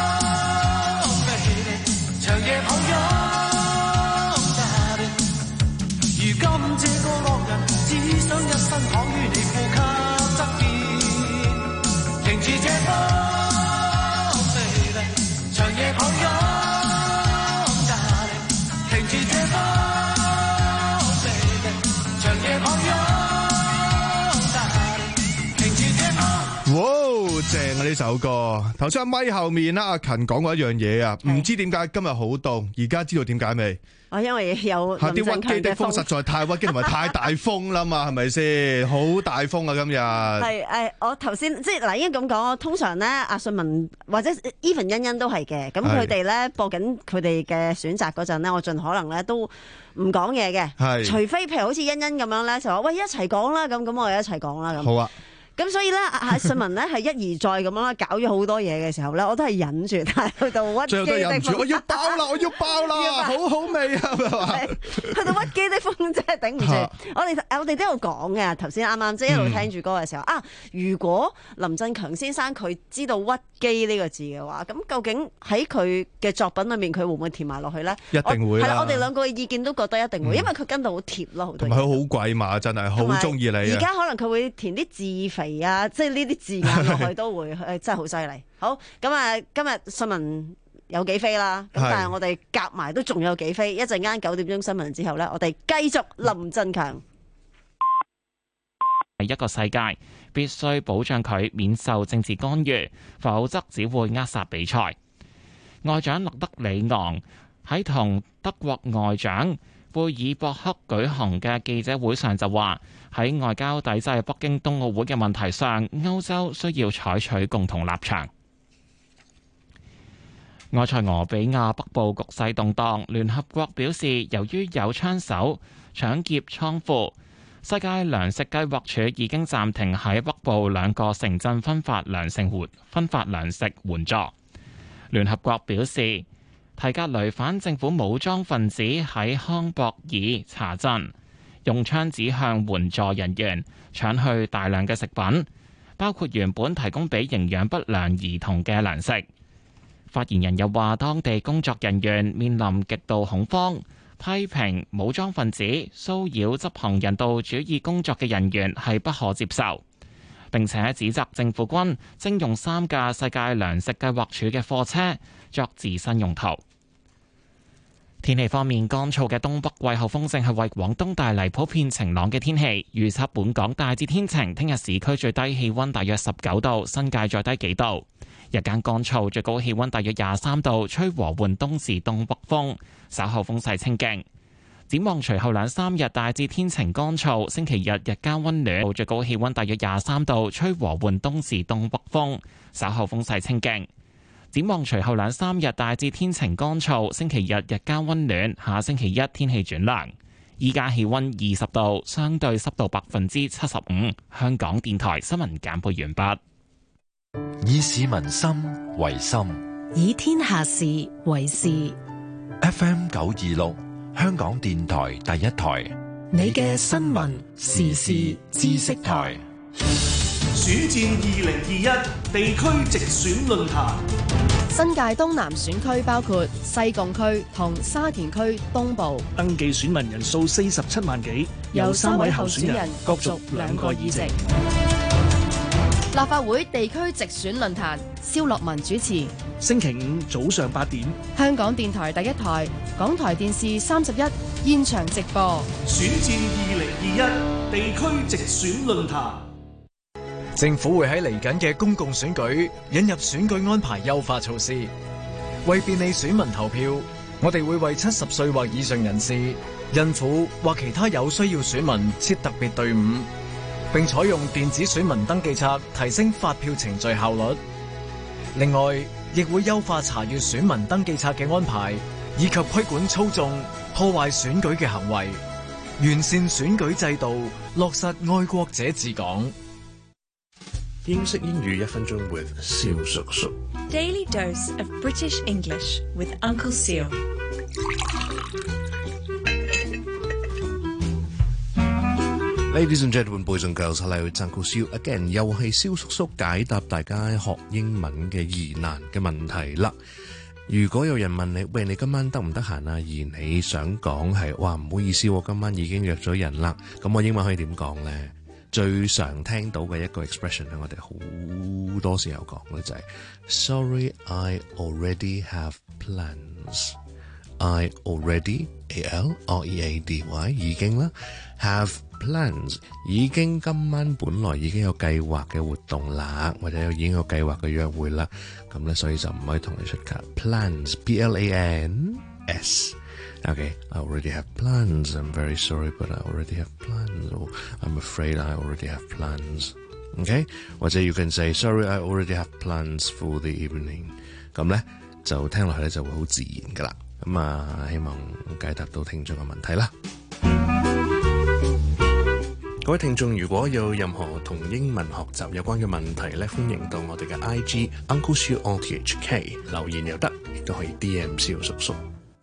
長夜抱擁 darling， 如今這個浪人只想一生躺於你呼吸側邊。停住這風 baby， 長夜抱擁 darling， 停住這風 baby， 長夜抱擁 darling， 停住這風。 哇，正啊！呢首歌，頭先喺咪後面啦，阿勤講過一樣嘢啊，唔知點解今日好凍，而家知道點解未？ 我因為有林振強嘅風， 啲屈機的風實在太屈機，同埋太大風啦嘛，係咪先？好大風啊！今日係誒，我頭先即係嗱，應該咁講，通常咧，阿信文或者 even 欣欣都係嘅，咁佢哋咧播緊佢哋嘅選擇嗰陣咧，我盡可能咧都唔講嘢嘅，除非譬如好似欣欣咁樣咧，就話喂一齊講啦，咁咁我哋一齊講啦咁。 好啊。 咁所以咧，阿信文咧係一而再咁樣啦，搞咗好多嘢嘅時候咧，我都係忍住，但係去到屈機的風， 我要爆啦，我要爆啦，好好味啊，係嘛？ 去到屈機的風真係頂唔住。我哋我哋都有講嘅，頭先啱啱即係一路聽住歌嘅時候、嗯、啊，如果林振強先生佢知道屈機呢個字嘅話，咁究竟喺佢嘅作品裏面，佢會唔會填埋落去咧？ 一定會啦。 係啦，我哋兩個嘅意見都覺得一定會，嗯、因為佢跟到好貼咯，好多嘢。同埋佢好鬼馬，真係好中意你。 而家可能佢會填啲字肥啊，即係呢啲字眼落去都會，誒真係好犀利。好，咁啊，今日信文有幾飛啦，咁但係我哋夾埋都仲有幾飛。一陣間九點鐘新聞之後咧，我哋繼續林振強。 一個世界必須保障佢免受政治干預，否則只會扼殺比賽。外長勒德里昂喺同德國外長貝爾博克舉行嘅記者會上就話，喺外交抵制北京冬奧會嘅問題上，歐洲需要採取共同立場。埃塞俄比亞北部局勢動盪，聯合國表示，由於有槍手搶劫倉庫，世界糧食計劃署已經暫停喺北部兩個城鎮分發糧食援分發糧食援助。聯合國表示，提格雷反政府武裝分子喺康博爾查鎮用槍指向援助人員，搶去大量嘅食品，包括原本提供俾營養不良兒童嘅糧食。發言人又話，當地工作人員面臨極度恐慌，批評武裝分子騷擾執行人道主義工作嘅人員係不可接受，並且指責政府軍徵用三架世界糧食計劃署嘅貨車作自身用途。天氣方面，乾燥嘅東北季候風正係為廣東帶嚟普遍晴朗嘅天氣。預測本港大致天晴，聽日市區最低氣溫大約十九度，新界再低幾度。日間乾燥，最高氣溫大約廿三度，吹和緩東至東北風，稍後風勢清勁。展望隨後兩三日大致天晴乾燥，星期日日間溫暖，最高氣溫大約廿三度，吹和緩東至東北風，稍後風勢清勁。展望隨後兩三日大致天晴乾燥，星期日日間溫暖，下星期一天氣轉涼。依家氣溫二十度，相對濕度百分之七十五。香港電台新聞簡報完畢。 以市民心為心， 以天下事為事。 F M 九二六，香港電台第一台， 你嘅新聞時事知識台。 選戰二零二一地區直選論壇。 新界東南選區包括西貢區同沙田區東部， 登記選民人數四十七萬幾，有三位候選人角逐兩個議席。 立法會地區直選論壇，蕭樂文主持。 星期五早上八點， 香港電台第一台、港台電視三十一現場直播。 選戰二零二一地區直選論壇。 政府會喺嚟緊嘅公共選舉引入選舉安排優化措施，為便利選民投票，我哋會為七十歲或以上人士、孕婦或其他有需要選民設特別隊伍，並採用電子選民登記冊，提升發票程序效率。另外，亦會優化查閱選民登記冊嘅安排，以及規管操縱、破壞選舉嘅行為，完善選舉制度，落實愛國者治港。 英式英語一分鐘 with 蕭叔叔。 Daily dose of British English with Uncle Seal。 Ladies and gentlemen, boys and girls, hello, it's Uncle Seal again。又係蕭叔叔解答大家學英文嘅疑難嘅問題啦。如果有人問你，喂，你今晚得唔得閒啊？而你想講係，哇，唔好意思，我今晚已經約咗人啦。咁我英文可以點講咧？最常聽到嘅一個 expression 咧，我哋好多時候講嘅就係 Sorry, I already have plans. I already, A L R E A D Y 已經啦 have plans 已經今晚本來已經有計劃嘅活動啦，或者已經有計劃嘅約會啦，咁咧所以就唔可以同你出卡 plans P L A N S。Okay, I already have plans. I'm very sorry, but I already have plans. Or I'm afraid I already have plans. Okay? 或者 you can say, sorry, I already have plans for the evening. 咁咧就聽落去咧就會好自然噶啦。咁啊，希望解答到聽眾嘅問題啦。 各位聽眾，如果有任何同英文學習有關嘅問題咧，歡迎到我哋嘅 I G Uncle Siu O T H K 留言又得，亦都可以 D M 蕭叔叔。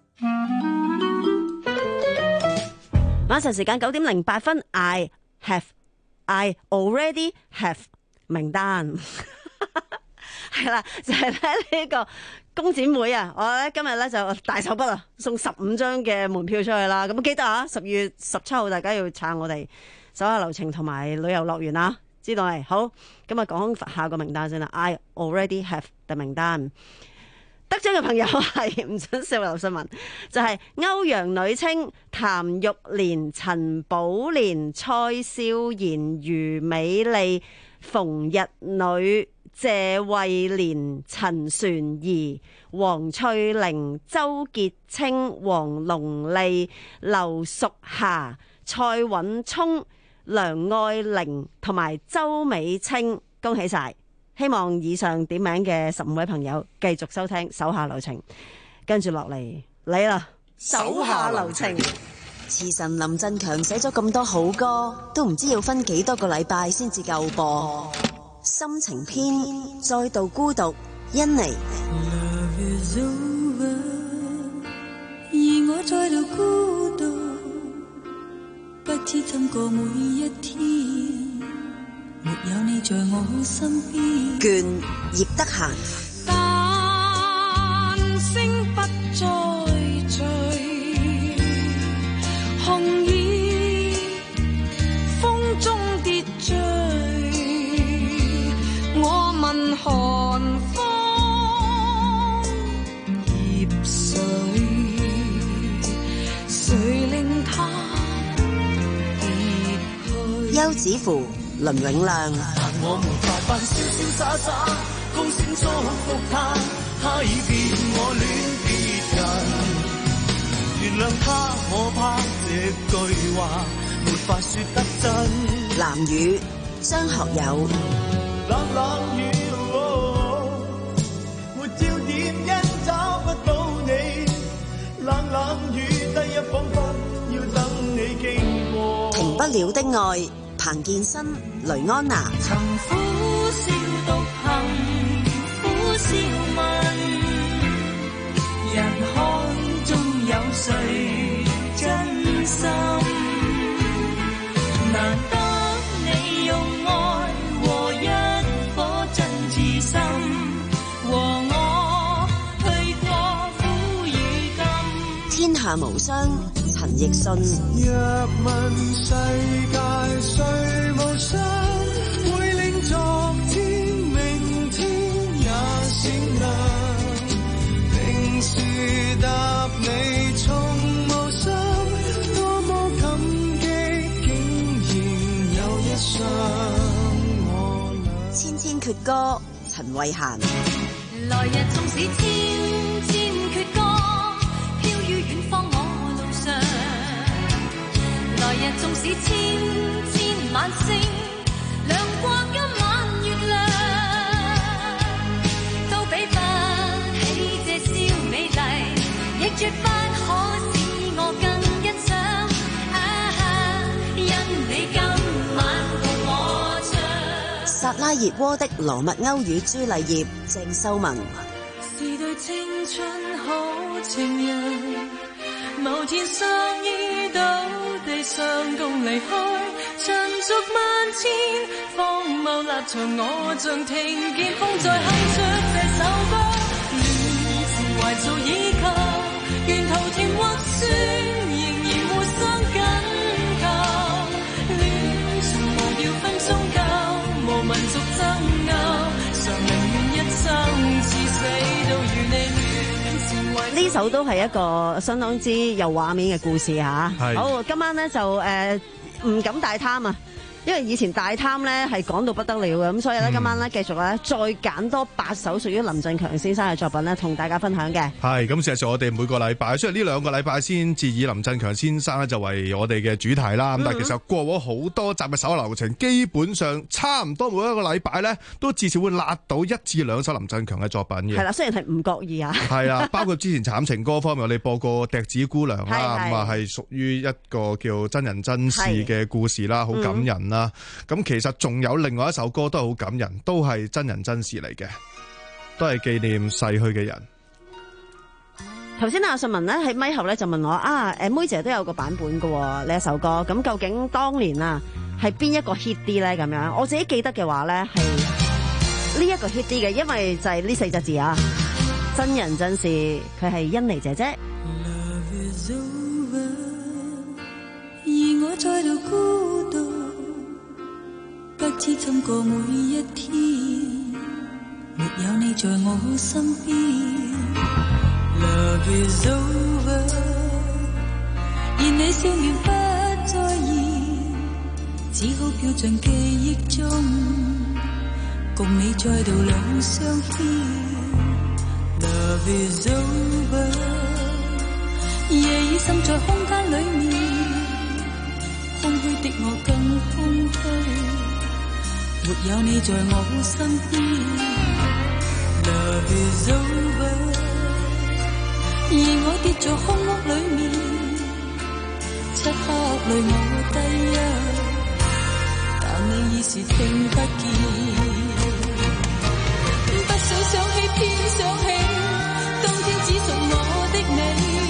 晚上時間九點零八分 ，I have I already have 名單係啦，就係咧呢個工展會啊！我咧今日咧就大手筆啊，送十五張嘅門票出去啦。咁記得啊，十月十七號大家要撐我哋手下留情同埋旅遊樂園啊，知道未？好，咁啊講下個名單先啦。I already have 嘅名單。得獎嘅朋友係唔准笑流新聞，就係、是、歐陽女清、譚玉蓮、陳寶蓮、蔡少賢、余美麗、馮日女、謝慧蓮、陳璇儀、黃翠玲、周潔清、黃龍麗、劉淑霞、蔡允聰、梁愛玲同埋周美清，恭喜晒！希望以上點名嘅十五位朋友繼續收聽手下留情，跟住落嚟嚟啦，手下留情。 詞神林振強寫咗咁多好歌，都唔知要分幾多個禮拜先至夠播。心情篇，再度孤獨，甄妮。 而我再度孤獨，不知怎過每一天。沒有你在我身邊。 倦，葉德嫻。 但聲不再聚，紅葉風中跌墜。我問寒風葉水，誰令它跌去？ 休止符。倫永亮， 我沒法扮瀟瀟灑灑，高聲祝福他，他已變我戀別人。原諒他，我怕這句話沒法說得真。 藍雨，張學友。 冷冷雨，哦，沒焦點因找不到你，冷冷雨，第一彷彿要等你經過。 停不了的愛。彭健新、雷安娜。 曾苦笑獨行，苦笑問，人海中有誰真心？難得你用愛和一顆真摯心，和我去過苦與甘。 天下無雙。陳奕迅。 若問世界誰無雙，會令昨天明天也閃亮。平時答你從無心，多麼感激，竟然有一雙我倆。 千千闕歌，陳慧嫻。 來日縱使千千闕歌，飄於遠方我路上。來日縱使千千晚星，亮過今晚月亮，都比不起這宵美麗，亦絕不可使我更欣賞。啊，因你今晚共我唱。 薩拉熱窩的羅密歐與朱麗葉，鄭秀文。 是對青春好情人，某天相依到地上共離開，塵俗萬千，荒謬立場，我像聽見風在哼出這首歌。戀情懷造依靠，沿途甜或酸，仍然互相緊靠。戀情無要分宗教，無民族爭拗，常寧願一生至死都與你戀情為。 呢首都係一個相當之有畫面嘅故事嚇。 係好，今晚咧就誒唔敢大貪啊！ 因為以前大貪咧係講到不得了嘅，咁所以咧今晚咧繼續咧再揀多八首屬於林振強先生嘅作品咧，同大家分享嘅。 係咁，事實上我哋每個禮拜，雖然呢兩個禮拜先至以林振強先生咧就為我哋嘅主題啦，咁、嗯、但係其實過往好多集嘅手下留情，基本上差唔多每一個禮拜咧都至少會揦到一至兩首林振強嘅作品嘅。 係啦，雖然係唔覺意啊。係啊，包括之前慘情歌方面，我哋播過《笛子姑娘》啦，咁啊係屬於一個叫真人真事嘅故事啦，好感人啦。咁、嗯、其實仲有另外一首歌都係好感人，都係真人真事嚟嘅，都係紀念逝去嘅人。 頭先阿順文咧喺咪後咧就問我啊，誒妹姐都有個版本嘅呢一首歌，咁究竟當年啊係邊一個 hit 啲咧？咁樣我自己記得嘅話咧係呢一個 hit 啲嘅，因為就係呢四隻字啊，真人真事，佢係甄妮姐姐。 Love is over， 而我再度孤獨，不知怎過每一天，沒有你在我身邊。Love is over， 而你笑面不再現，只好飄進記憶中，共你再度兩相牽。Love is over， 夜已滲在空間裏面，空虛的我更空虛，沒有你在我身邊。Love is over， 而我跌在空屋裏面，漆黑裏我低泣，但你已是聽不見。不想想起，偏想起，當天只屬我的你，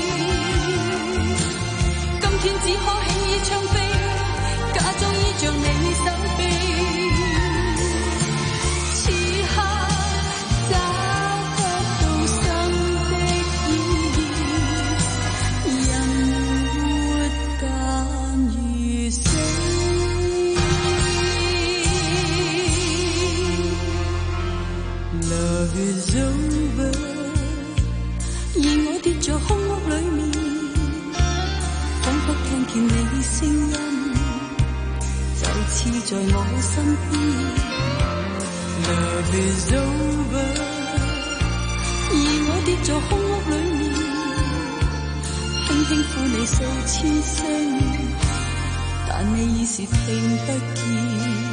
今天只可輕易唱飛，假裝依着你手臂。Love is over， 而我跌在空屋裏面，仿佛聽見你聲音，就似在我身邊。Love is over， 而我跌在空屋裏面，輕輕呼你數千聲，但你已是聽不見。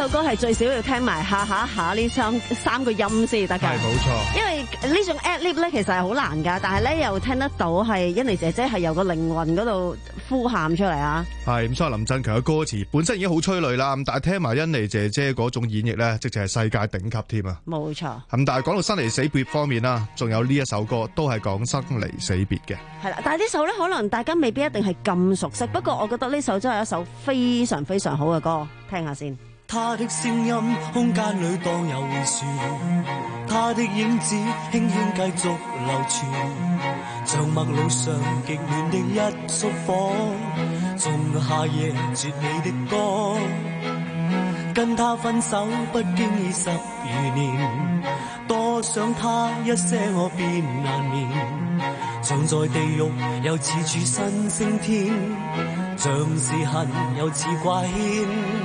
首歌係最少要聽埋下下下呢三三個音先得㗎。 係冇錯。 因為呢種 ad-lib 咧其實係好難㗎，但係咧又聽得到係甄妮姐姐係由個靈魂嗰度呼喊出嚟啊。係咁，所以林振強嘅歌詞本身已經好催淚啦，咁但係聽埋甄妮姐姐嗰種演繹咧，直情係世界頂級添啊！ 冇錯。 咁但係講到生離死別方面啦，仲有呢一首歌都係講生離死別嘅。 係啦，但係呢首咧可能大家未必一定係咁熟悉，不過我覺得呢首真係一首非常非常好嘅歌，聽下先。 他的聲音空間裏當有回旋，他的影子輕輕繼續流傳，像陌路上極暖的一束火，種下夜絕美的歌。跟他分手不經意十餘年，多想他一些我便難眠，像在地獄又似處新升天，像是恨又似掛牽。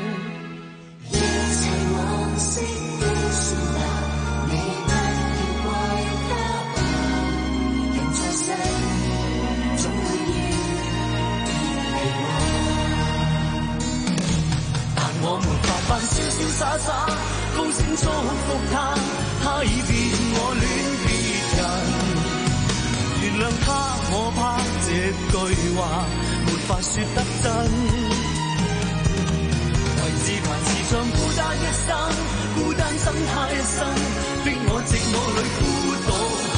瀟瀟灑灑，高聲祝福他，他已變我戀別人。原諒他，我怕這句話沒法說得真。為自彈自唱孤單一生，孤單憎他一生，逼我寂寞裏孤獨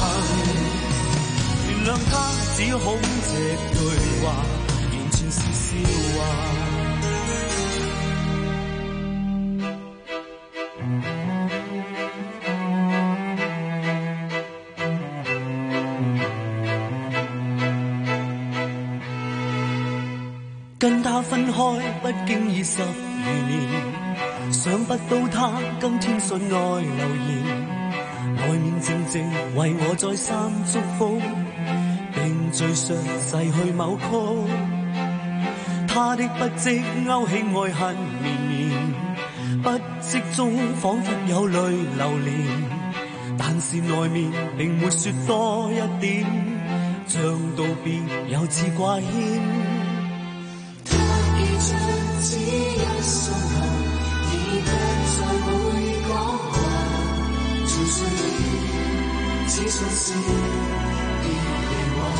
行。原諒他，只恐這句話完全是笑話。跟他分開不經意十餘年，想不到他今天信愛留言，外面靜靜為我再三祝福，並敘述逝去某曲。他的筆跡勾起愛恨綿綿，筆跡中彷彿有淚流連，但是內面並沒說多一點，像道別又似掛牽。只一瞬後，已不再會講話，像睡了，只想是別離話。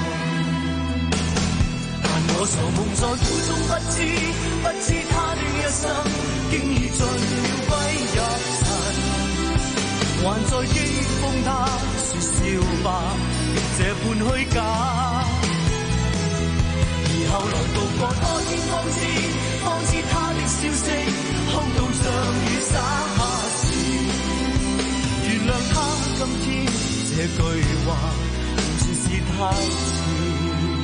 但我愁夢在苦中不知，不知他的一生，經已盡了歸入塵，還在譏諷他，說笑吧，別這般虛假。而後來渡過多天方知，方知他的消息，哭到像雨灑下時。原諒他今天這句話，完全是太遲。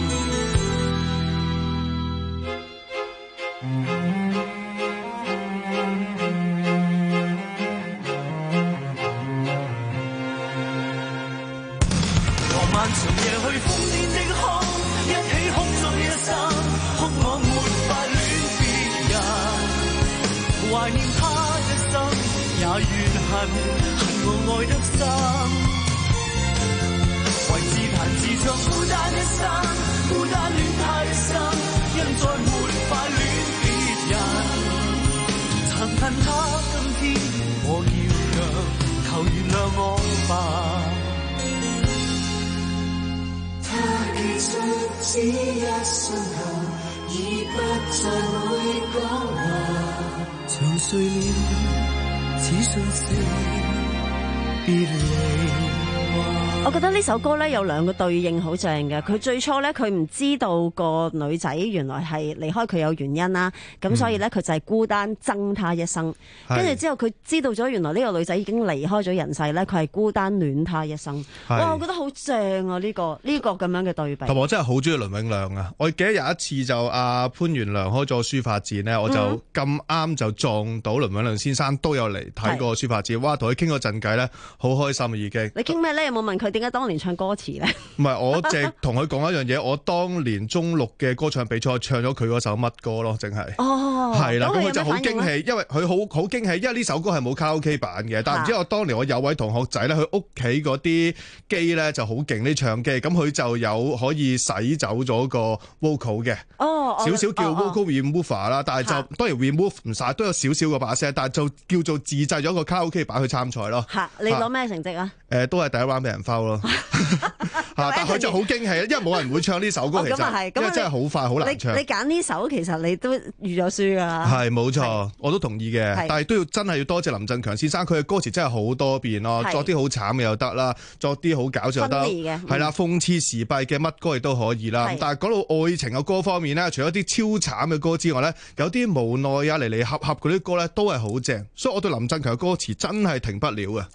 我漫長夜去瘋癲的哭，一起哭咗一生，哭我沒法戀別人，懷念他一生，也怨恨恨我愛得深，為自彈自唱孤單一生，孤單戀他一生，因再沒法戀別人，曾恨他今天我要讓，求原諒我吧。他記出只一瞬後，已不再會講話，像睡了，只信是別離。 我覺得呢首歌咧有兩個對應好正嘅。佢最初咧佢唔知道個女仔原來係離開佢有原因啦，咁、嗯、所以咧佢就係孤單憎他一生。跟住之後佢知道咗原來呢個女仔已經離開咗人世咧，佢係孤單戀他一生。哇，我覺得好正啊！呢、這個呢、這個咁樣嘅對比。同埋我真係好中意倫永亮啊！我記得有一次就阿潘元良開咗書法展咧，我就咁啱就撞到倫永亮先生都有嚟睇過書法展，哇！同佢傾咗陣偈咧，好開心啊已經。你傾咩咧？ 有冇問佢點解當年唱歌詞咧？ 唔係，我淨係同佢講一樣嘢，我當年中六嘅歌唱比賽唱咗佢嗰首乜歌咯，淨係。 哦， 係啦，咁佢就好咁佢有咩反應驚喜，因為佢好好驚喜，因為呢首歌係冇卡拉 OK 版嘅。但係唔知我當年我有位同學仔咧，佢屋企嗰啲機咧就好勁啲唱機，咁佢就有可以洗走咗個 vocal 嘅。 哦， 少少叫 vocal remover 啦，但係就當然 remove 唔晒，都有少少個把聲，但係就叫做自製咗個卡拉 OK 版去參賽咯。 嚇，你攞咩成績啊？ 誒，都係第一 round 俾人 foul 咯。嚇，但係佢就好驚喜，因為冇人會唱呢首歌，其實因為真係好快好難唱。 你揀呢首其實你都預咗輸㗎啦。 係冇錯，我都同意嘅，但係都要真係要多謝林振強先生，佢嘅歌詞真係好多變咯，作啲好慘嘅又得啦，作啲好搞笑又得，係啦，諷刺時弊嘅乜歌亦都可以啦。但係講到愛情嘅歌方面咧，除咗啲超慘嘅歌之外咧，有啲無奈啊、離離合合嗰啲歌咧都係好正，所以我對林振強嘅歌詞真係停不了嘅。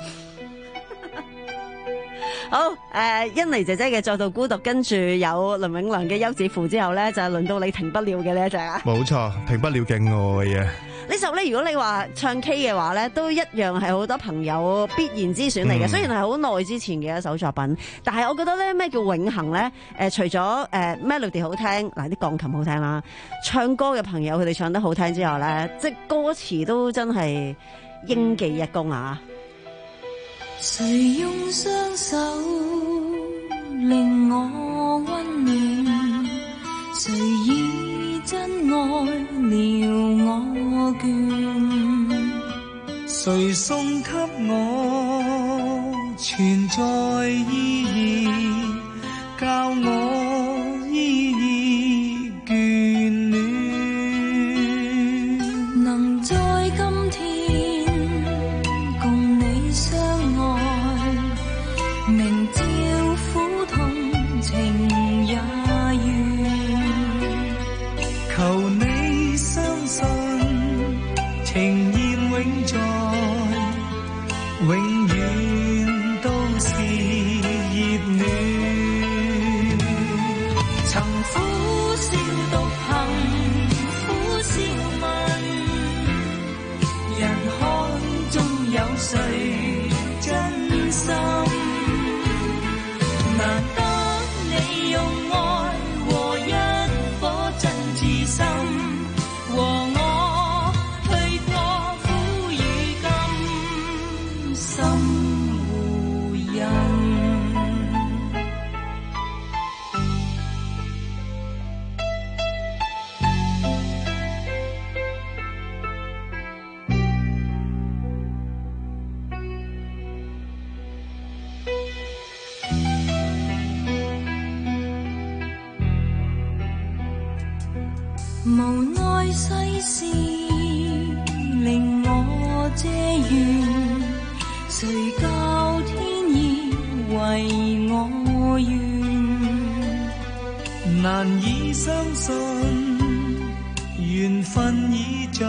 好，誒、呃，甄妮姐姐嘅再度孤獨，跟住有倫永亮嘅休止符之後咧，就係輪到你停不了嘅呢一隻啊。 冇錯，停不了嘅愛嘅。 呢首咧，如果你話唱 K 嘅話咧，都一樣係好多朋友必然之選嚟嘅。嗯、雖然係好耐之前嘅一首作品，但係我覺得咧，咩叫永恆咧？誒、呃，除咗誒、呃、melody 好聽，嗱啲鋼琴好聽啦，唱歌嘅朋友佢哋唱得好聽之外咧，即係歌詞都真係應記一功啊！ 誰用雙手令我溫暖？誰以真愛撩我倦？ 誰送給我存在意義，教我依依眷戀？ 能在今天共你相愛，明朝苦痛情也願。 求你相信，情意永在，永遠都是熱戀。 曾苦笑獨行，苦笑問，人海中有誰真心？難得你用愛和一顆真摯心，和我去過苦與甘，心互印。無奈世事令我嗟怨，誰教天意為我願？ 難以相信緣分已盡，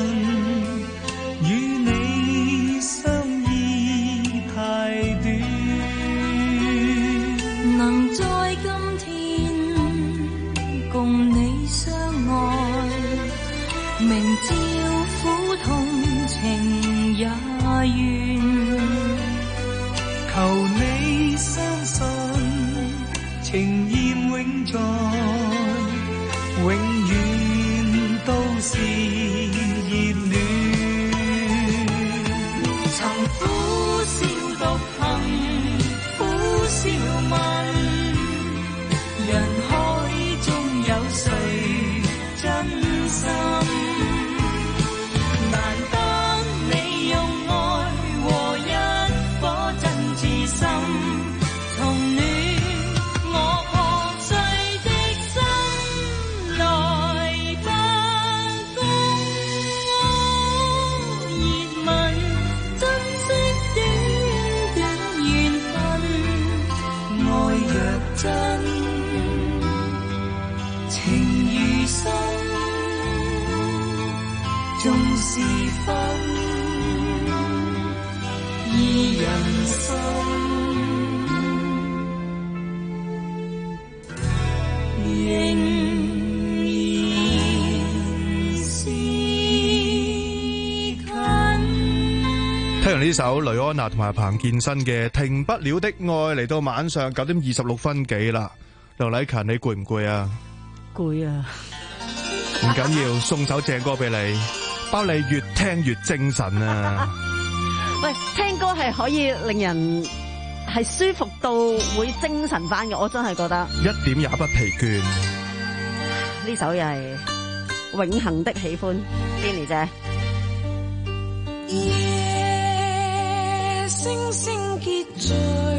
與你相依太短。 能在今天共你相愛，明朝苦痛情也願。 求你相信，情意永在，永遠都是熱戀。 曾苦笑獨行，苦笑問，人海中有誰真心？難得你用愛和一顆真摯心，從暖我破碎的心來不公。熱吻珍惜短短緣分，愛若真，情如深，縱是分，依人心，仍然是近。 聽完呢呢首雷安娜同埋彭健新嘅《停不了的愛》嚟到晚上九點二十六分幾啦。梁禮勤，你攰唔攰啊？ 攰啊！ 唔緊要，送首正歌俾你，包你越聽越精神啊！ 喂，聽歌係可以令人係舒服到會精神翻嘅，我真係覺得一點也不疲倦。 呢首又係永恆的喜歡 Jenny 姐。 夜星星結聚，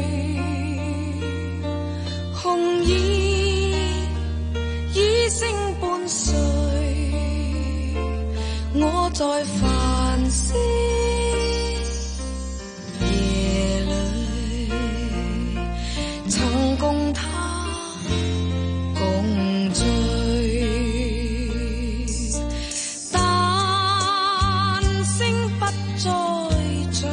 紅衣衣聲伴隨，我在繁星夜裏曾共他共醉，但星不再聚，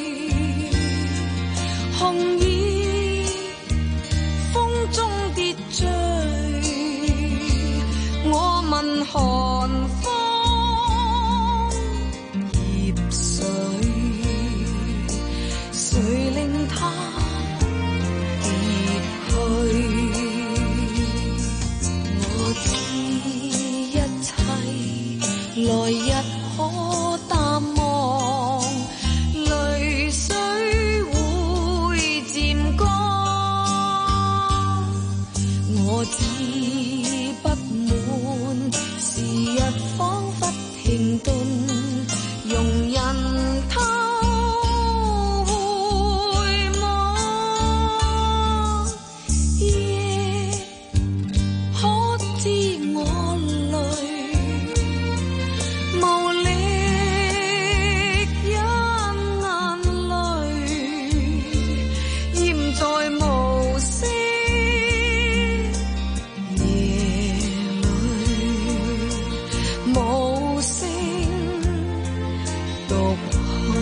紅衣風中跌墜，我問寒風葉水，誰令它結去？我知一切來日可淡忘，淚水會漸乾，我只不滿時日彷彿停頓，容人偷回望，夜可知我淚無力忍眼淚，淹在無聲夜裏，無聲獨去。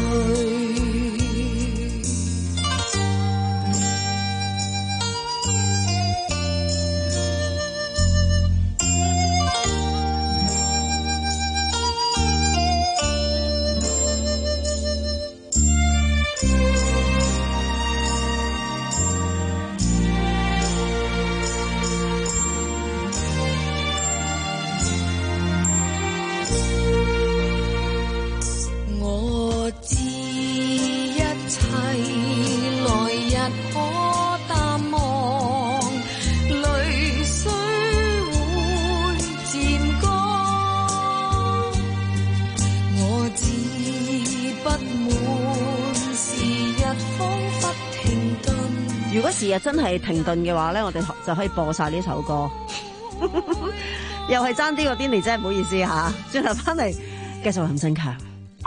我知一切來日可淡忘，淚水會漸乾，我只不滿時日彷彿停頓。 如果時日真係停頓嘅話咧，我哋就可以播晒呢首歌。又係爭啲個 Denny 真係唔好意思吓，轉頭翻嚟繼續林振強。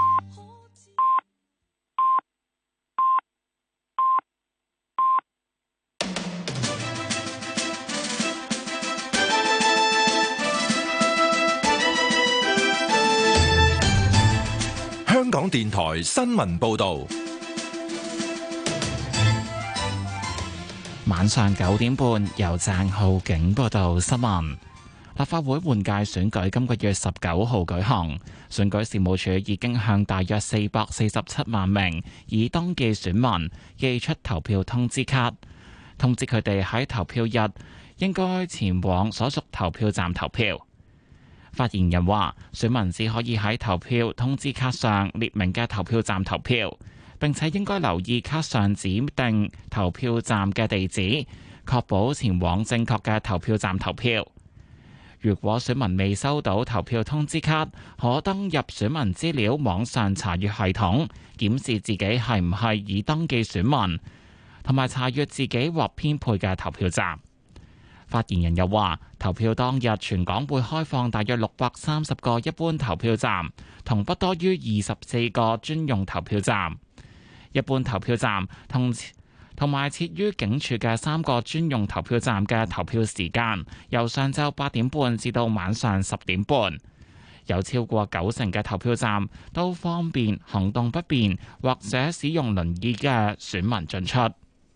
香港電台新聞報道。 晚上九點半，由鄭浩景報道新聞。立法會換屆選舉今個月十九號舉行，選舉事務處已經向大約四百四十七萬名已登記選民寄出投票通知卡，通知佢哋喺投票日應該前往所屬投票站投票。發言人話，選民只可以喺投票通知卡上列明嘅投票站投票，並且應該留意卡上指定投票站嘅地址，確保前往正確嘅投票站投票。如果選民未收到投票通知卡，可登入選民資料網上查閱系統，檢視自己係唔係已登記選民，同埋查閱自己獲編配嘅投票站。發言人又話，投票當日全港會開放大約六百三十個一般投票站，同不多於二十四個專用投票站。一般投票站同同埋設於警署嘅三個專用投票站嘅投票時間，由上晝八點半至到晚上十點半。有超過九成嘅投票站都方便行動不便或者使用輪椅嘅選民進出。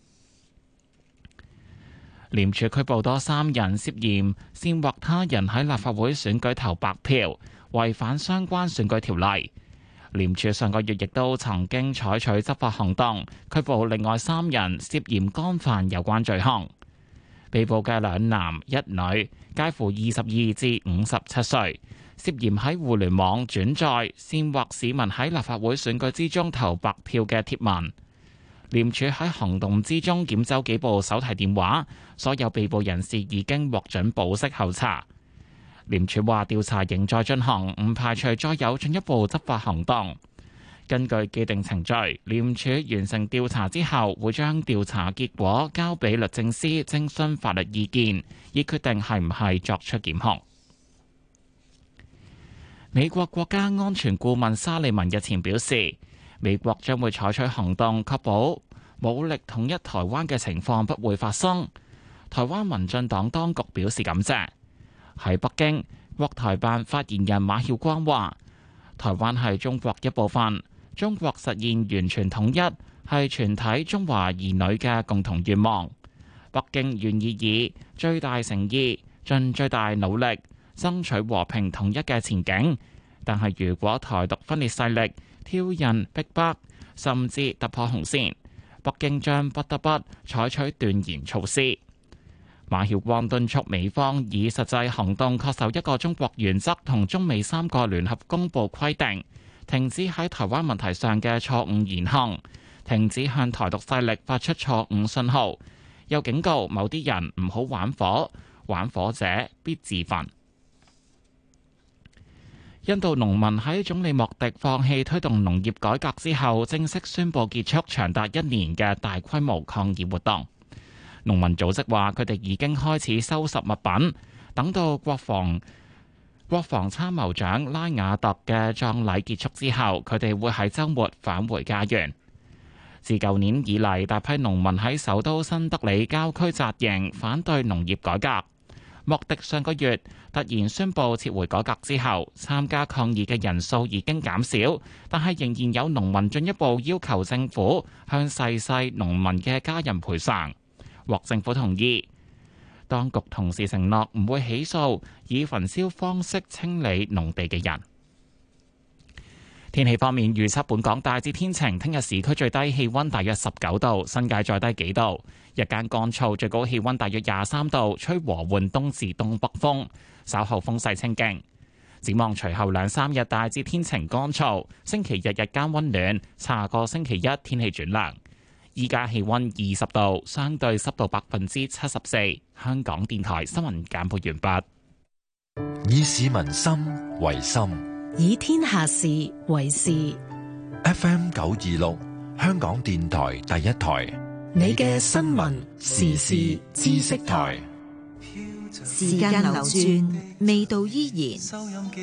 廉署拘捕多三人涉嫌煽惑他人喺立法會選舉投白票，違反相關選舉條例。 廉署上個月亦都曾經採取執法行動，拘捕另外三人涉嫌干犯有關罪行。被捕嘅兩男一女，介乎二十二至五十七歲，涉嫌喺互聯網轉載煽惑市民喺立法會選舉之中投白票嘅貼文。廉署喺行動之中檢走幾部手提電話，所有被捕人士已經獲准保釋候查。廉署話調查仍在進行，唔排除再有進一步執法行動。根據既定程序，廉署完成調查之後，會將調查結果交俾律政司徵詢法律意見，以決定係唔係作出檢控。美國國家安全顧問沙利文日前表示，美國將會採取行動，確保武力統一台灣嘅情況不會發生。台灣民進黨當局表示感謝。喺北京，國台辦發言人馬曉光話：台灣係中國一部分，中國實現完全統一係全體中華兒女嘅共同願望。北京願意以最大誠意、盡最大努力爭取和平統一嘅前景，但係如果台獨分裂勢力挑釁逼迫，甚至突破紅線，北京將不得不採取斷然措施。馬曉光敦促美方以實際行動恪守一個中國原則同中美三個聯合公報規定，停止喺台灣問題上嘅錯誤言行，停止向台獨勢力發出錯誤信號，又警告某啲人唔好玩火，玩火者必自焚。印度農民喺總理莫迪放棄推動農業改革之後，正式宣布結束長達一年嘅大規模抗議活動。農民組織話，佢哋已經開始收拾物品，等到國防國防參謀長拉瓦特嘅葬禮結束之後，佢哋會喺週末返回家園。自舊年以嚟，大批農民喺首都新德里郊區紮營，反對農業改革。莫迪上個月突然宣布撤回改革之後，參加抗議嘅人數已經減少，但係仍然有農民進一步要求政府向逝世農民嘅家人賠償。獲政府同意，當局同時承諾唔會起訴以焚燒方式清理農地嘅人。天氣方面預測，本港大致天晴，聽日市區最低氣溫大約十九度，新界再低幾度。日間乾燥，最高氣溫大約廿三度，吹和緩東至東北風，稍後風勢清勁。展望隨後兩三日大致天晴乾燥，星期日日間溫暖，下個星期一天氣轉涼。依家氣溫二十度，相對濕度百分之七十四。香港電台新聞簡報完畢。 以市民心為心， 以天下事為事。 F M 九二六，香港電台第一台， 你嘅新聞時事知識台。時間流轉，味道依然。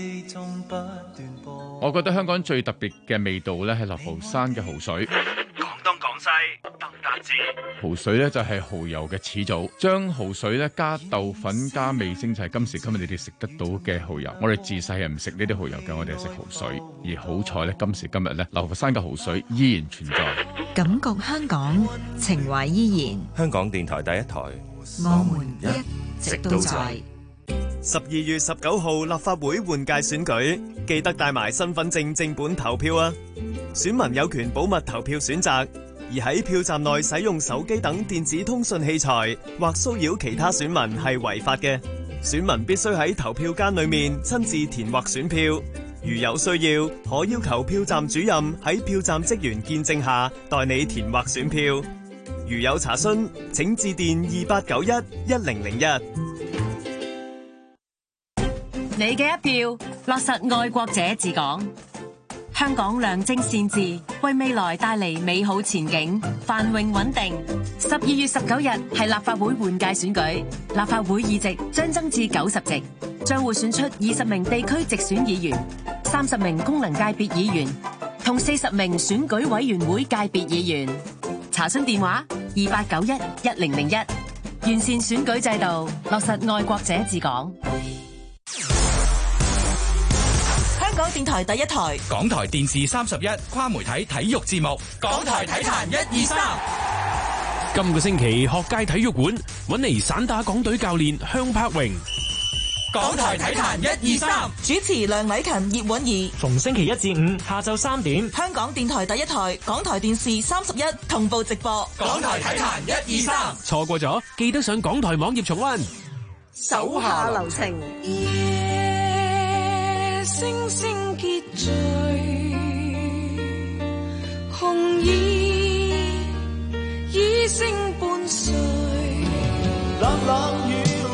我覺得香港最特別嘅味道咧，係流浮山嘅蠔水。廣東廣西鄧達志蠔水咧就係蠔油嘅始祖，將蠔水咧加豆粉加味精，就係今時今日你哋食得到嘅蠔油。我哋自細係唔食呢啲蠔油嘅，我哋係食蠔水。而好彩咧，今時今日咧，流浮山嘅蠔水依然存在。 感覺香港，情懷依然。 香港電台第一台， 我們一直都在。 十二月十九號立法會換屆選舉，記得帶埋身份證正本投票啊！選民有權保密投票選擇，而喺票站內使用手機等電子通訊器材或騷擾其他選民係違法嘅。選民必須喺投票間裏面親自填劃選票，如有需要，可要求票站主任喺票站職員見證下代你填劃選票。如有查詢，請致電二八九一一零零一。 你嘅一票，落實愛國者治港。香港良政善治，為未來帶嚟美好前景，繁榮穩定。十二月十九日係立法會換屆選舉，立法會議席將增至九十席，將會選出二十名地區直選議員、三十名功能界別議員同四十名選舉委員會界別議員。查詢電話二八九一一零零一。完善選舉制度，落實愛國者治港。 香港電台第一台， 港台電視三十一跨媒體體育節目， 港台體壇一二三。 今個星期學界體育館揾嚟散打港隊教練向柏榮。 港台體壇一二三， 主持梁禮勤、葉韻儀。 逢星期一至五下晝三點， 香港電台第一台、港台電視三十一同步直播。 港台體壇一二三， 錯過咗記得上港台網頁重溫。 手下留情。 夜星星結聚，紅衣衣聲伴隨。 冷冷雨，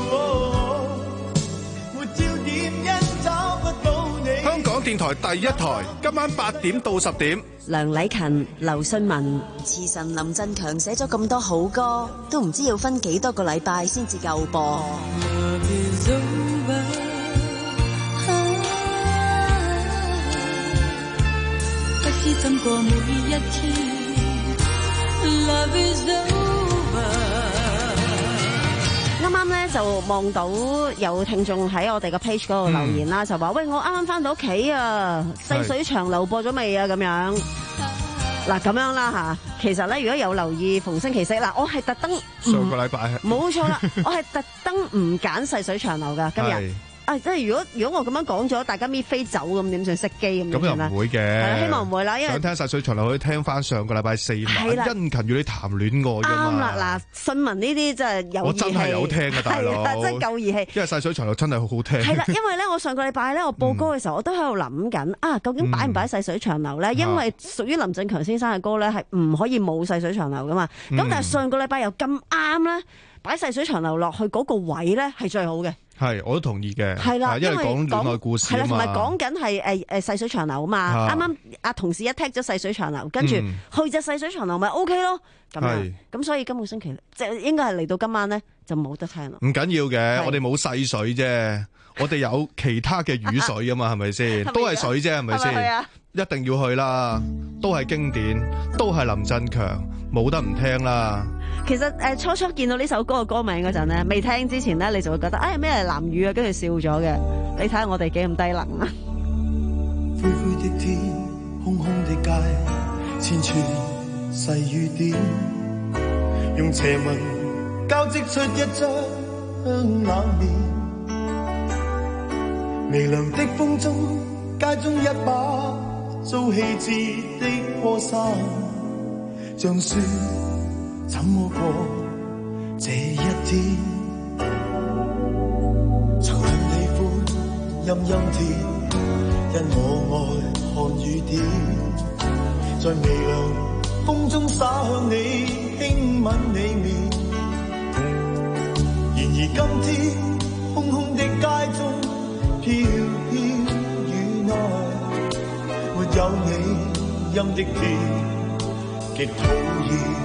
沒焦點因找不到你。 香港電台第一台，今晚八點到十點。 梁禮勤、劉信文。 詞神林振強寫咗咁多好歌，都唔知要分幾多個禮拜先至夠播。 不知怎過每一天 Love is over。 啱啱咧就望到有聽眾喺我哋個 page 嗰度留言啦，嗯、就話喂，我啱啱翻到屋企啊，細水長流播咗未啊？咁樣嗱咁樣啦吓，其實咧如果有留意逢星期四嗱，我係特登上個禮拜冇錯啦，我係特登唔揀細水長流噶今日。啊！即係如果如果我咁樣講咗，大家搣飛走咁點算？熄機咁咁又唔會嘅， 希望唔會啦。因為想聽細水長流可以聽翻上個禮拜四晚殷勤與你談戀愛㗎嘛。 啱啦，嗱，信聞呢啲真係有義氣， 我真係有聽嘅大佬， 真係夠義氣。 因為細水長流真係好好聽。 係啦，因為咧我上個禮拜咧我報歌嘅時候，我都喺度諗緊啊，究竟擺唔擺細水長流咧？因為屬於林振強先生嘅歌咧，係唔可以冇細水長流噶嘛。咁但係上個禮拜又咁啱咧，擺細水長流落去嗰個位咧係最好嘅。 係，我都同意嘅。 係啦， 因為講戀愛故事啊嘛。係啦，同埋講緊係誒誒細水長流啊嘛。啱啱阿同事一踢咗細水長流，跟住去隻細水長流咪 O K 咯。咁樣咁所以今個星期即係應該係嚟到今晚咧就冇得聽啦。唔緊要嘅，我哋冇細水啫，我哋有其他嘅雨水啊嘛，係咪先？都係水啫，係咪先？一定要去啦，都係經典，都係林振強，冇得唔聽啦。其實誒、呃，初初見到呢首歌嘅歌名嗰陣咧，未聽之前咧，你就會覺得哎咩係藍雨啊，跟住笑咗嘅。你睇下我哋幾咁低能啊！ 灰灰的天，空空的街，千串細雨點，用斜紋交織出一張冷面。微涼的風中，街中一把遭棄置的破衫，像說怎麼過這一天？曾很喜歡陰陰天，因我愛看雨點，在微涼風中灑向你，輕吻你面。然而今天空空的街中，飄飄雨內，沒有你陰的天，極討厭。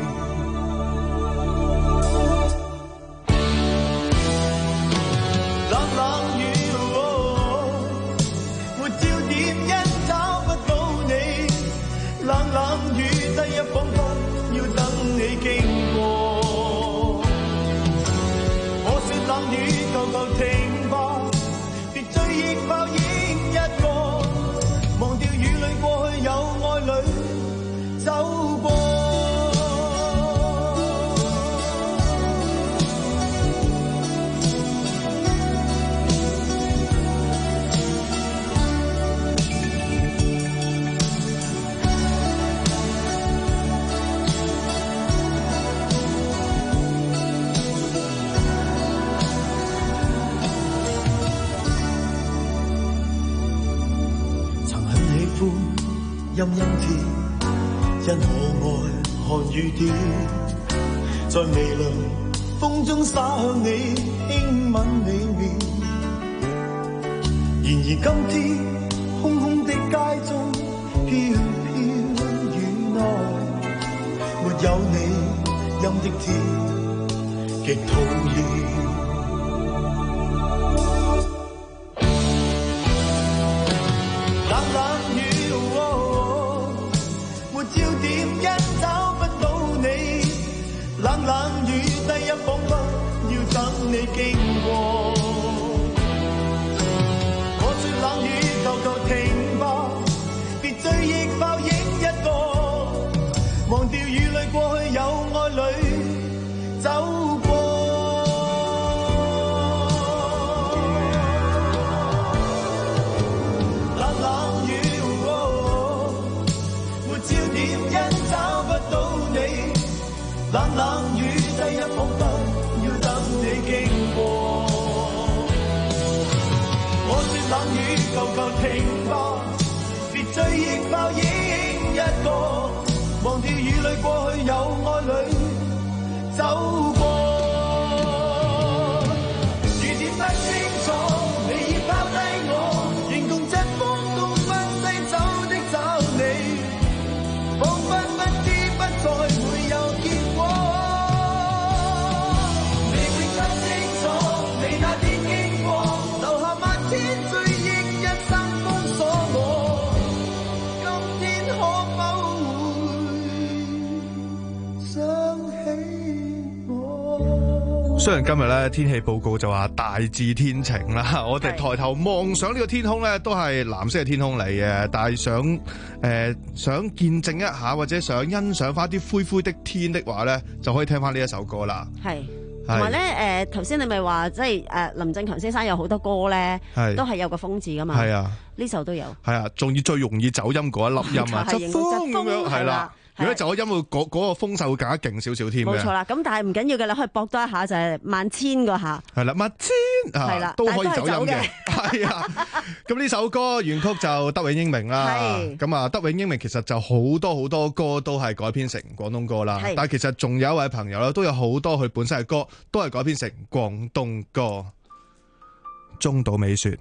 陰陰天，因我愛看雨點，在微涼風中灑向你，輕吻你面。然而今天空空的街中，飄飄雨內，沒有你陰的天，極討厭。你經過，我說冷雨，求求停吧，別追憶泡影一個，忘掉雨裏過去，有愛侶走過。 求求停吧，別追憶泡影一個，忘掉雨裏過去，有愛侶走過。雨點不清楚，你已拋低我，形同疾風東奔西走的找你，彷彿不知不再會有結果。你永不清楚，你那天經過，留下萬千追憶，一生封鎖我。今天可否會想起我？ 雖然今日咧天氣報告就話大致天晴啦，我哋抬頭望上呢個天空咧都係藍色嘅天空嚟嘅，但係想誒、呃、想見證一下或者想欣賞翻啲灰灰的天的話咧，就可以聽翻呢一首歌啦。 係。同埋咧，誒頭先你咪話，即係誒林振強先生有好多歌咧，都係有個風字噶嘛。係啊，呢首都有。係啊，仲要最容易走音嗰一粒音啊，疾風咁樣係啦。如果走音會嗰嗰個風勢會更加勁少少添嘅。冇錯啦，咁但係唔緊要嘅，你可以搏多一下就係萬千嗰下。係啦，萬千係啦，都可以走音嘅。係啊，咁呢首歌原曲就德永英明啦。咁啊，德永英明其實就好多好多歌都係改編成廣東歌啦。但係其實仲有一位朋友咧，都有好多佢本身嘅歌都係改編成廣東歌。中島美雪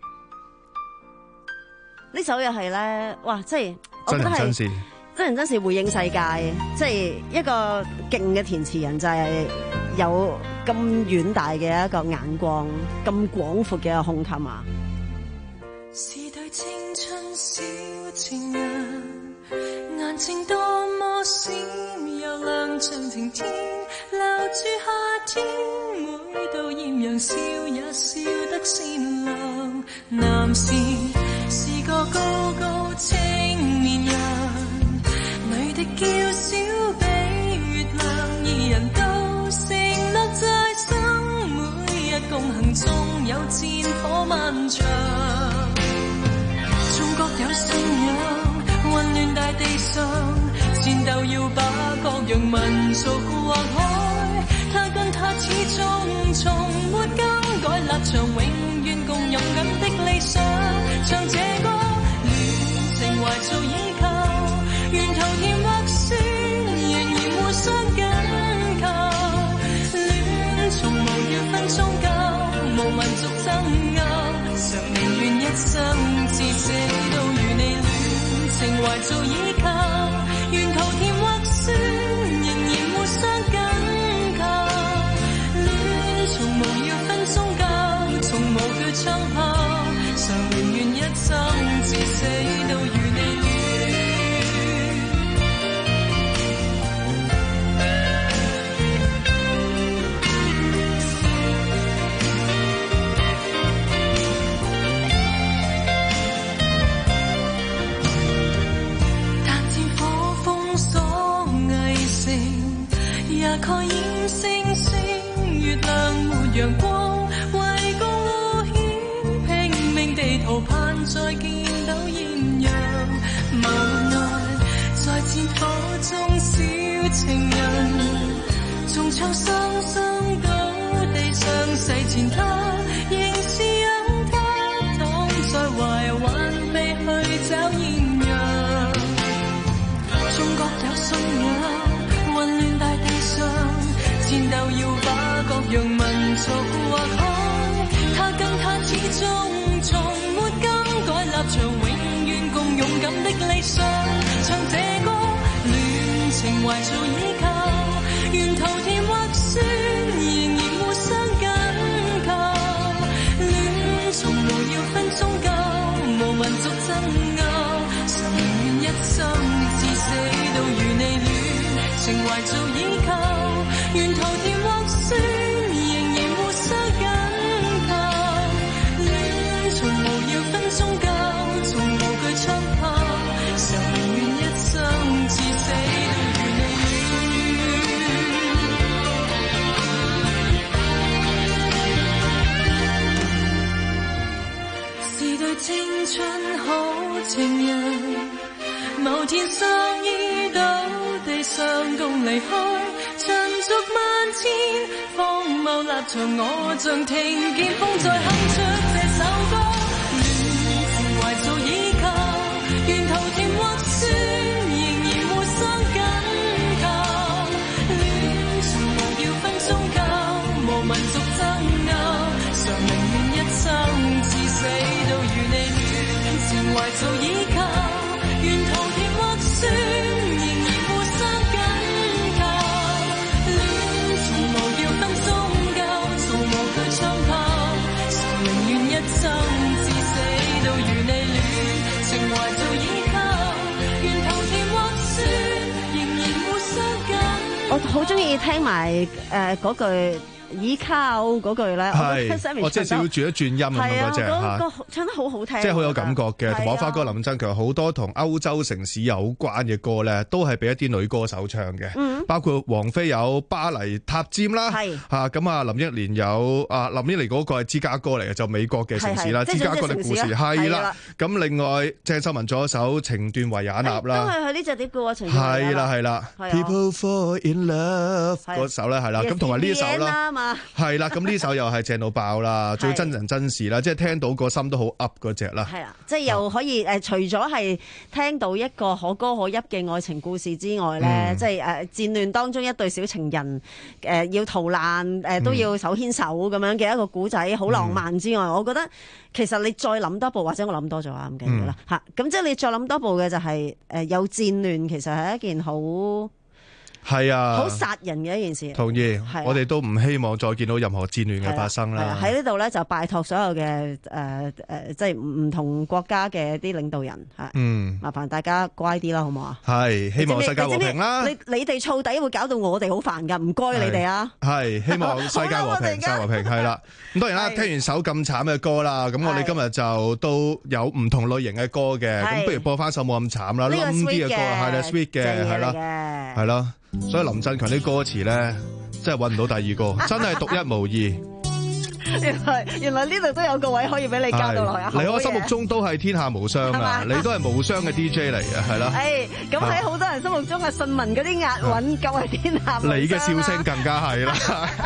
呢首又係咧，哇！即係真人真事。真人真事回應世界，即係一個勁嘅填詞人，就係有咁遠大嘅一個眼光，咁廣闊嘅一個胸襟啊！ 是對青春小情人，眼睛多麼閃又亮，像晴天留住夏天，每到豔陽笑也笑得善良。男士是個高高青年人，女的嬌小比月亮，二人都承諾在生，每日共行縱有戰火漫長。中國有信仰，混亂大地上，戰鬥要把各樣民族劃開。他跟他始終從沒更改立場，永遠共勇敢的理想。唱這歌，戀情懷做依靠，沿途甜或酸，仍然互相緊靠。戀從無要分宗教，無民族爭拗，常寧願一生至死都與你戀情懷做依靠。沿途甜或酸，仍然互相緊靠。戀從無要分宗教，從無懼槍炮，常寧願一生至死都與你戀。蓋掩星星，月亮沒陽光，為共互險，拼命地逃盼再見到豔陽。無奈在戰火中，小情人縱唱雙雙到地上，誓前他仍是讓他躺在懷還未去找豔陽。中國有信仰，混亂大地上，戰鬥要把各樣民族劃開。他跟他始終從沒更改立場，永遠共勇敢的理想。唱這歌，戀情懷做依靠，沿途甜或酸，仍然互相緊靠。戀從無要分宗教，無民族爭拗，常寧願一生至死都與你戀情懷做依靠。沿途甜或酸，仍然互相緊靠。戀從無要分宗教，從無懼槍炮，常寧願一生至死都與你戀。是對青春好情人，某天相依到地上共離開。塵俗萬千，荒謬立場，我像聽見風在哼出這首歌。戀情懷做依靠，沿途甜或酸，仍然互相緊靠。戀從無要分宗教，從無懼長跑，誰寧願一生至死都與你戀，情懷做依靠，沿途甜或酸，仍然互相緊。 我好中意聽埋誒嗰句。依靠嗰句咧， 我即係少少轉一轉音咁樣嗰隻嚇， 唱得好好聽， 即係好有感覺嘅。同埋我發覺林振強好多同歐洲城市有關嘅歌咧，都係俾一啲女歌手唱嘅，嗯、包括王菲有《巴黎塔尖》啦，嚇咁啊林憶蓮有啊林憶蓮嗰個係芝加哥嚟嘅，就美國嘅城市啦，芝加哥嘅故事係啦。咁另外鄭秀文做一首《情斷維也納》啦， 都係佢呢隻碟嘅喎，情斷維也納。 係啦係啦 ，People Fall in Love 嗰首咧係啦，咁同埋呢首啦。係啦，咁呢首又係正到爆啦，最真人真事啦，即係聽到個心都好噏嗰隻啦。 係啦，即係又可以誒、呃，除咗係聽到一個可歌可泣嘅愛情故事之外咧，嗯、即係誒、呃、戰亂當中一對小情人誒、呃、要逃難誒、呃、都要手牽手咁樣嘅一個古仔，好浪漫之外，嗯、我覺得其實你再諗多步，或者我諗多咗啊，唔緊要啦嚇。咁、嗯、即係你再諗多步嘅就係、是、誒、呃、有戰亂，其實係一件好。 係啊， 好殺人嘅一件事。 同意，啊、我哋都唔希望再見到任何戰亂嘅發生啦。 喺呢度咧就拜託所有嘅誒誒，即係唔同國家嘅啲領導人嚇，嗯，麻煩大家乖啲啦，好唔好啊？ 係，希望世界和平啦。 你你哋燥底會搞到我哋好煩㗎，唔該你哋啊。 係，希望世界和平，世界和平係啦。咁當然啦，聽完首咁慘嘅歌啦，咁我哋今日就都有唔同類型嘅歌嘅，咁不如播翻首冇咁慘啦，冧啲嘅歌係啦 ，sweet 嘅係啦，係啦。所以林振強啲歌詞咧，真係搵唔到第二個，真係獨一無二。 原來原來呢度都有個位可以俾你交到落去。 你我心目中都係天下無雙啊！你都係無雙嘅 D J 嚟嘅，係啦。 誒，咁喺好多人心目中嘅信文嗰啲押韻，夠係天下無雙。 你嘅笑聲更加係啦。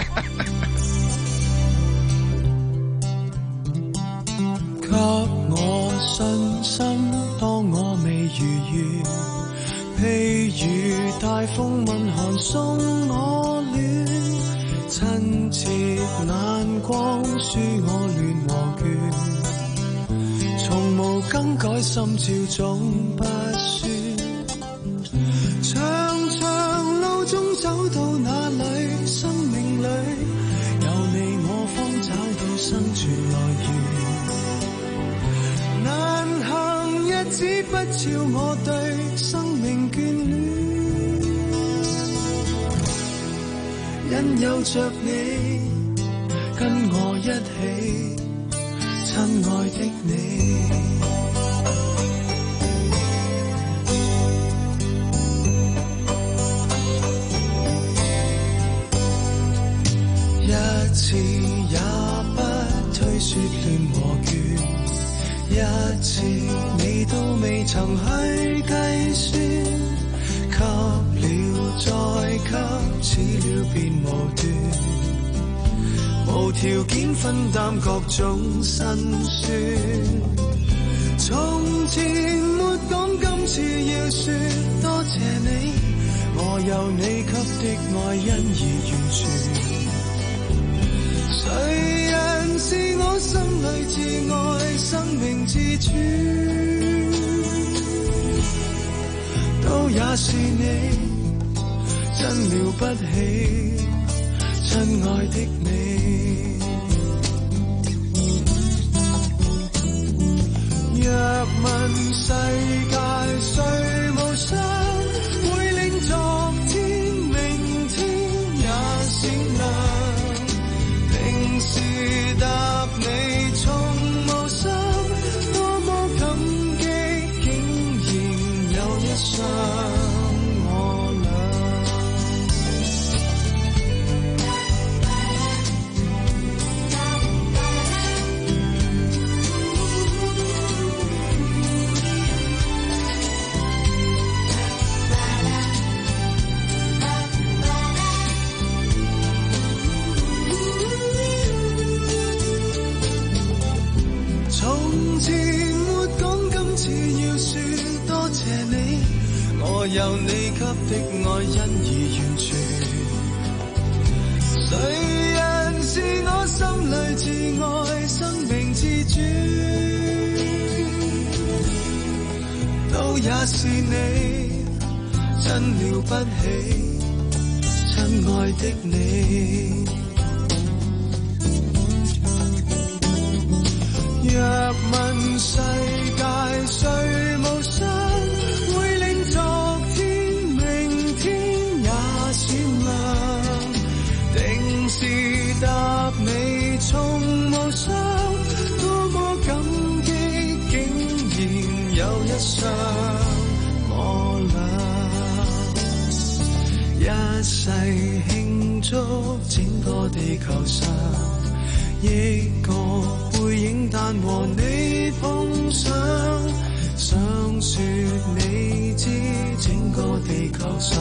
給我信心，當我未如願。譬如大風問寒送我暖，親切眼光輸我亂和倦，從無更改心照總不算。長長路中走到哪裏，生命裏有你我方找到生存來源。難行日子不照我對生命眷戀，因有着你跟我一起，親愛的你。一次也不推說亂和倦，一次你都未曾去計算，給了再給，似了便無端，無條件分擔各種辛酸。從前沒講，今次要說多謝你，我有你給的愛因而完全。誰人是我心裏至愛，生命至尊，都也是你，真了不起，親愛的你。若問世界誰無雙，會令昨天明天也閃亮。平時答你從無心，多麼感激，竟然有一雙我我有你給的愛因而完全，誰人是我心裏至愛，生命至尊， 都也是你，真了不起，親愛的你。若問世界誰無雙，會令昨天明天也閃亮，定是答你從無雙，多麼感激竟然有一雙我倆，一世慶祝整個地球上億個背影，但和你碰上，想說你知整個地球上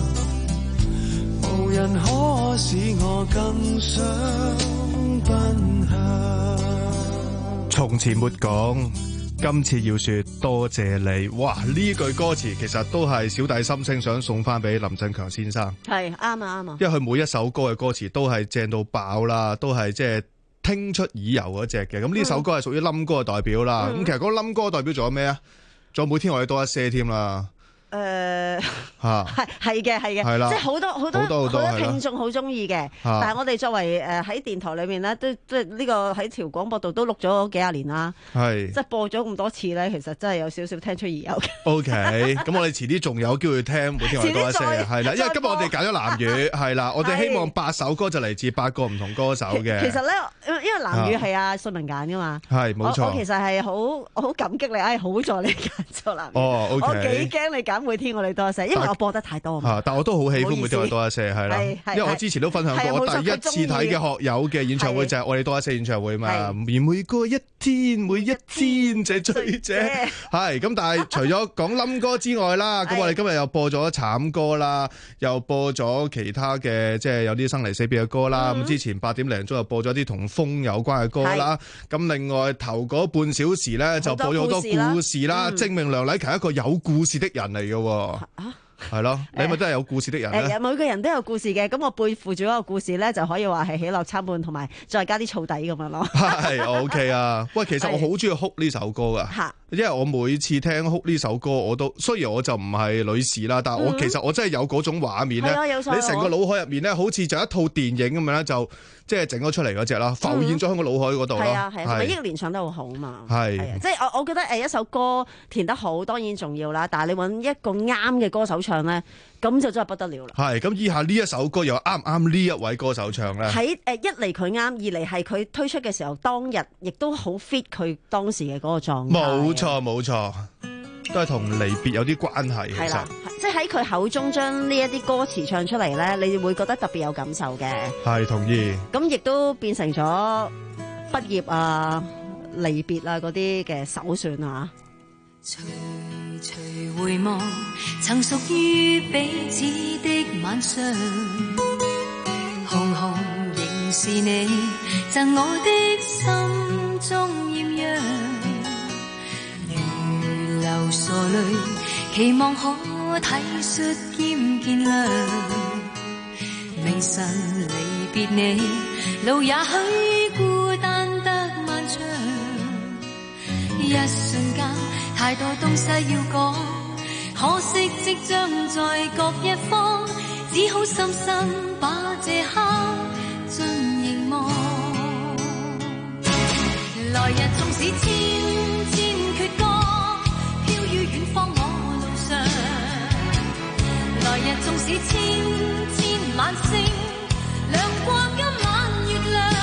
無人可使我更想奔向。 從前沒講，今次要說多謝你。哇！呢句歌詞其實都係小弟心聲想送翻俾林振強先生。 係啱啊啱啊， 因為佢每一首歌嘅歌詞都係正到爆啦，都係即係聽出耳油嗰隻嘅。咁呢首歌係屬於冧歌嘅代表啦。咁、嗯、其實嗰冧歌代表仲有咩啊？仲有每天我哋多一些添啦。 誒係係嘅係嘅，即係好多好多好多，多，多聽眾好中意嘅。但係我哋作為誒喺電台裏面咧，都即係呢個喺條廣播度都錄咗幾廿年啦。係即係播咗咁多次咧，其實真係有少少聽出耳油嘅。O K， 咁我哋遲啲仲有機會聽每天我哋多一些嘅，係啦，因為今日我哋揀咗南語，係啦，我哋希望八首歌就嚟自八個唔同歌手嘅。其實咧，因為因為南語係阿信文揀噶嘛，係冇錯。我其實係好我好感激你，唉，好在你揀咗南語。哦 ，O K， 我幾驚你揀每天我哋多一些，因為我播得太多嘛。啊，但我都好喜歡每天我哋多一些，係啦，因為我之前都分享過，我第一次睇嘅學友嘅演唱會就係我哋多一些演唱會嘛。而每個一天，每一天這追者，係咁。但係除咗講冧歌之外啦，咁我哋今日又播咗慘歌啦，又播咗其他嘅，即係有啲生離死別嘅歌啦。咁之前八點零鐘又播咗啲同風有關嘅歌啦。咁另外頭嗰半小時咧就播咗好多故事啦，證明梁禮勤係一個有故事的人嚟嘅。啊，係咯，你咪都係有故事的人咧。誒，每個人都有故事嘅，咁我背負住嗰個故事咧，就可以話係喜樂參半，同埋再加啲燥底咁樣咯。係 OK 啊，喂，其實我好中意哭呢首歌噶，因為我每次聽哭呢首歌，我都雖然我就唔係女士啦，但係我其實我真係有嗰種畫面咧，你成個腦海入面咧，好似就一套電影咁樣咧，就即係整咗出嚟嗰隻啦，浮現咗喺個腦海嗰度咯。係啊係，同埋憶蓮唱得好好嘛。係，即係我我覺得誒一首歌填得好當然重要啦，但係你揾一個啱嘅歌手唱咧，咁就真係不得了啦。係，咁以下呢一首歌又啱唔啱呢一位歌手唱咧？喺誒一嚟佢啱，二嚟係佢推出嘅時候當日亦都好 fit 佢當時嘅嗰個狀態。冇錯冇錯，都係同離別有啲關係。其實即係喺佢口中將呢一啲歌詞唱出嚟咧，你會覺得特別有感受嘅。係，同意。咁亦都變成咗畢業啊、離別啊嗰啲嘅首選啊。 徐徐回望曾屬於彼此的晚上，紅紅仍是你贈我的心中豔陽，如流傻淚期望可體恤兼見諒，明晨離別你路也許孤單得漫長，一瞬間太多東西要講，可惜即將在各一方，只好深深把這刻盡凝望。來日縱使千千闕歌，飄於遠方我路上。來日縱使千千晚星，亮過今晚月亮，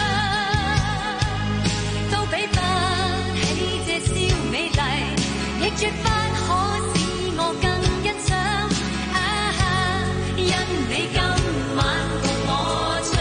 都比不起這宵美麗，亦絕不可使我更欣賞。啊，因你今晚共我唱。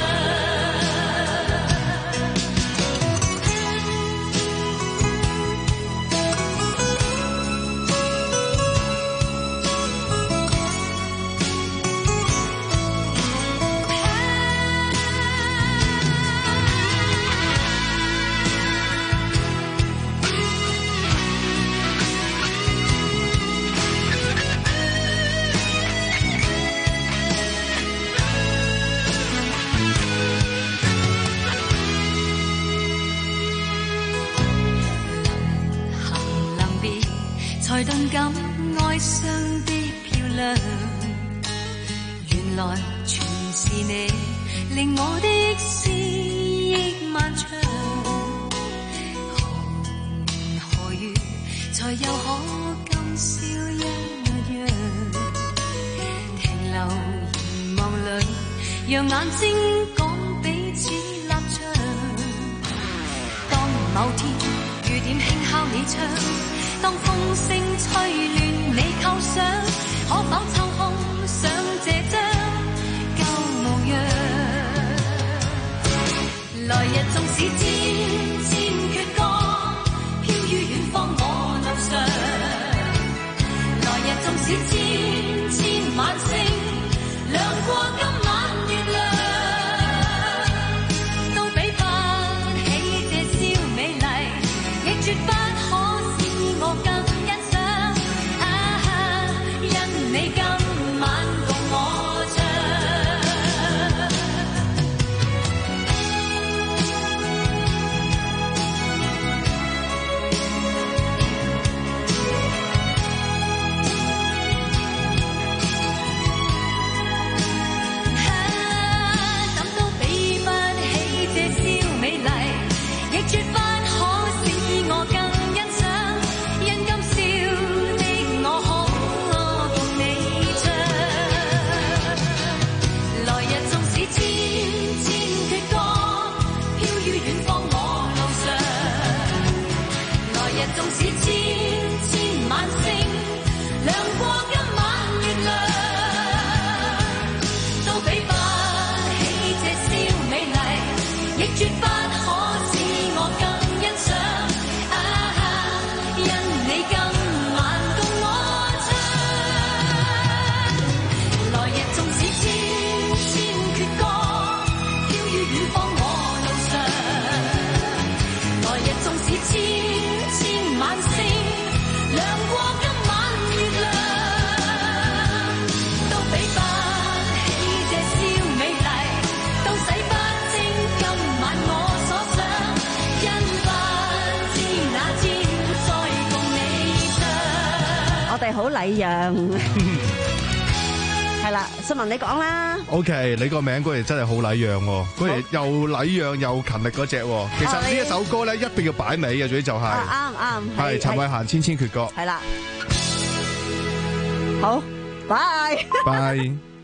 才頓感愛街上的漂亮，原來全是你，令我的思憶漫長。何年何月才又可今宵一樣？停留凝望裏，讓眼睛講彼此立場。當某天雨點輕敲你窗，當風聲吹亂你構想，可否抽空想這張舊模樣？來日縱使千千闕歌，飄於遠方我路上。來日縱使千千晚星，亮過今晚月亮，都比不起這宵美麗，亦絕不可使我更欣賞。啊，因你今晚共我唱。 好禮讓，係啦，新聞你講啦。 OK， 你個名嗰日真係好禮讓，嗰日又禮讓又勤力嗰隻。其實呢一首歌咧，一定要擺尾嘅，總之就係啱啱係陳慧嫻千千闕歌。 係啦，好，拜拜。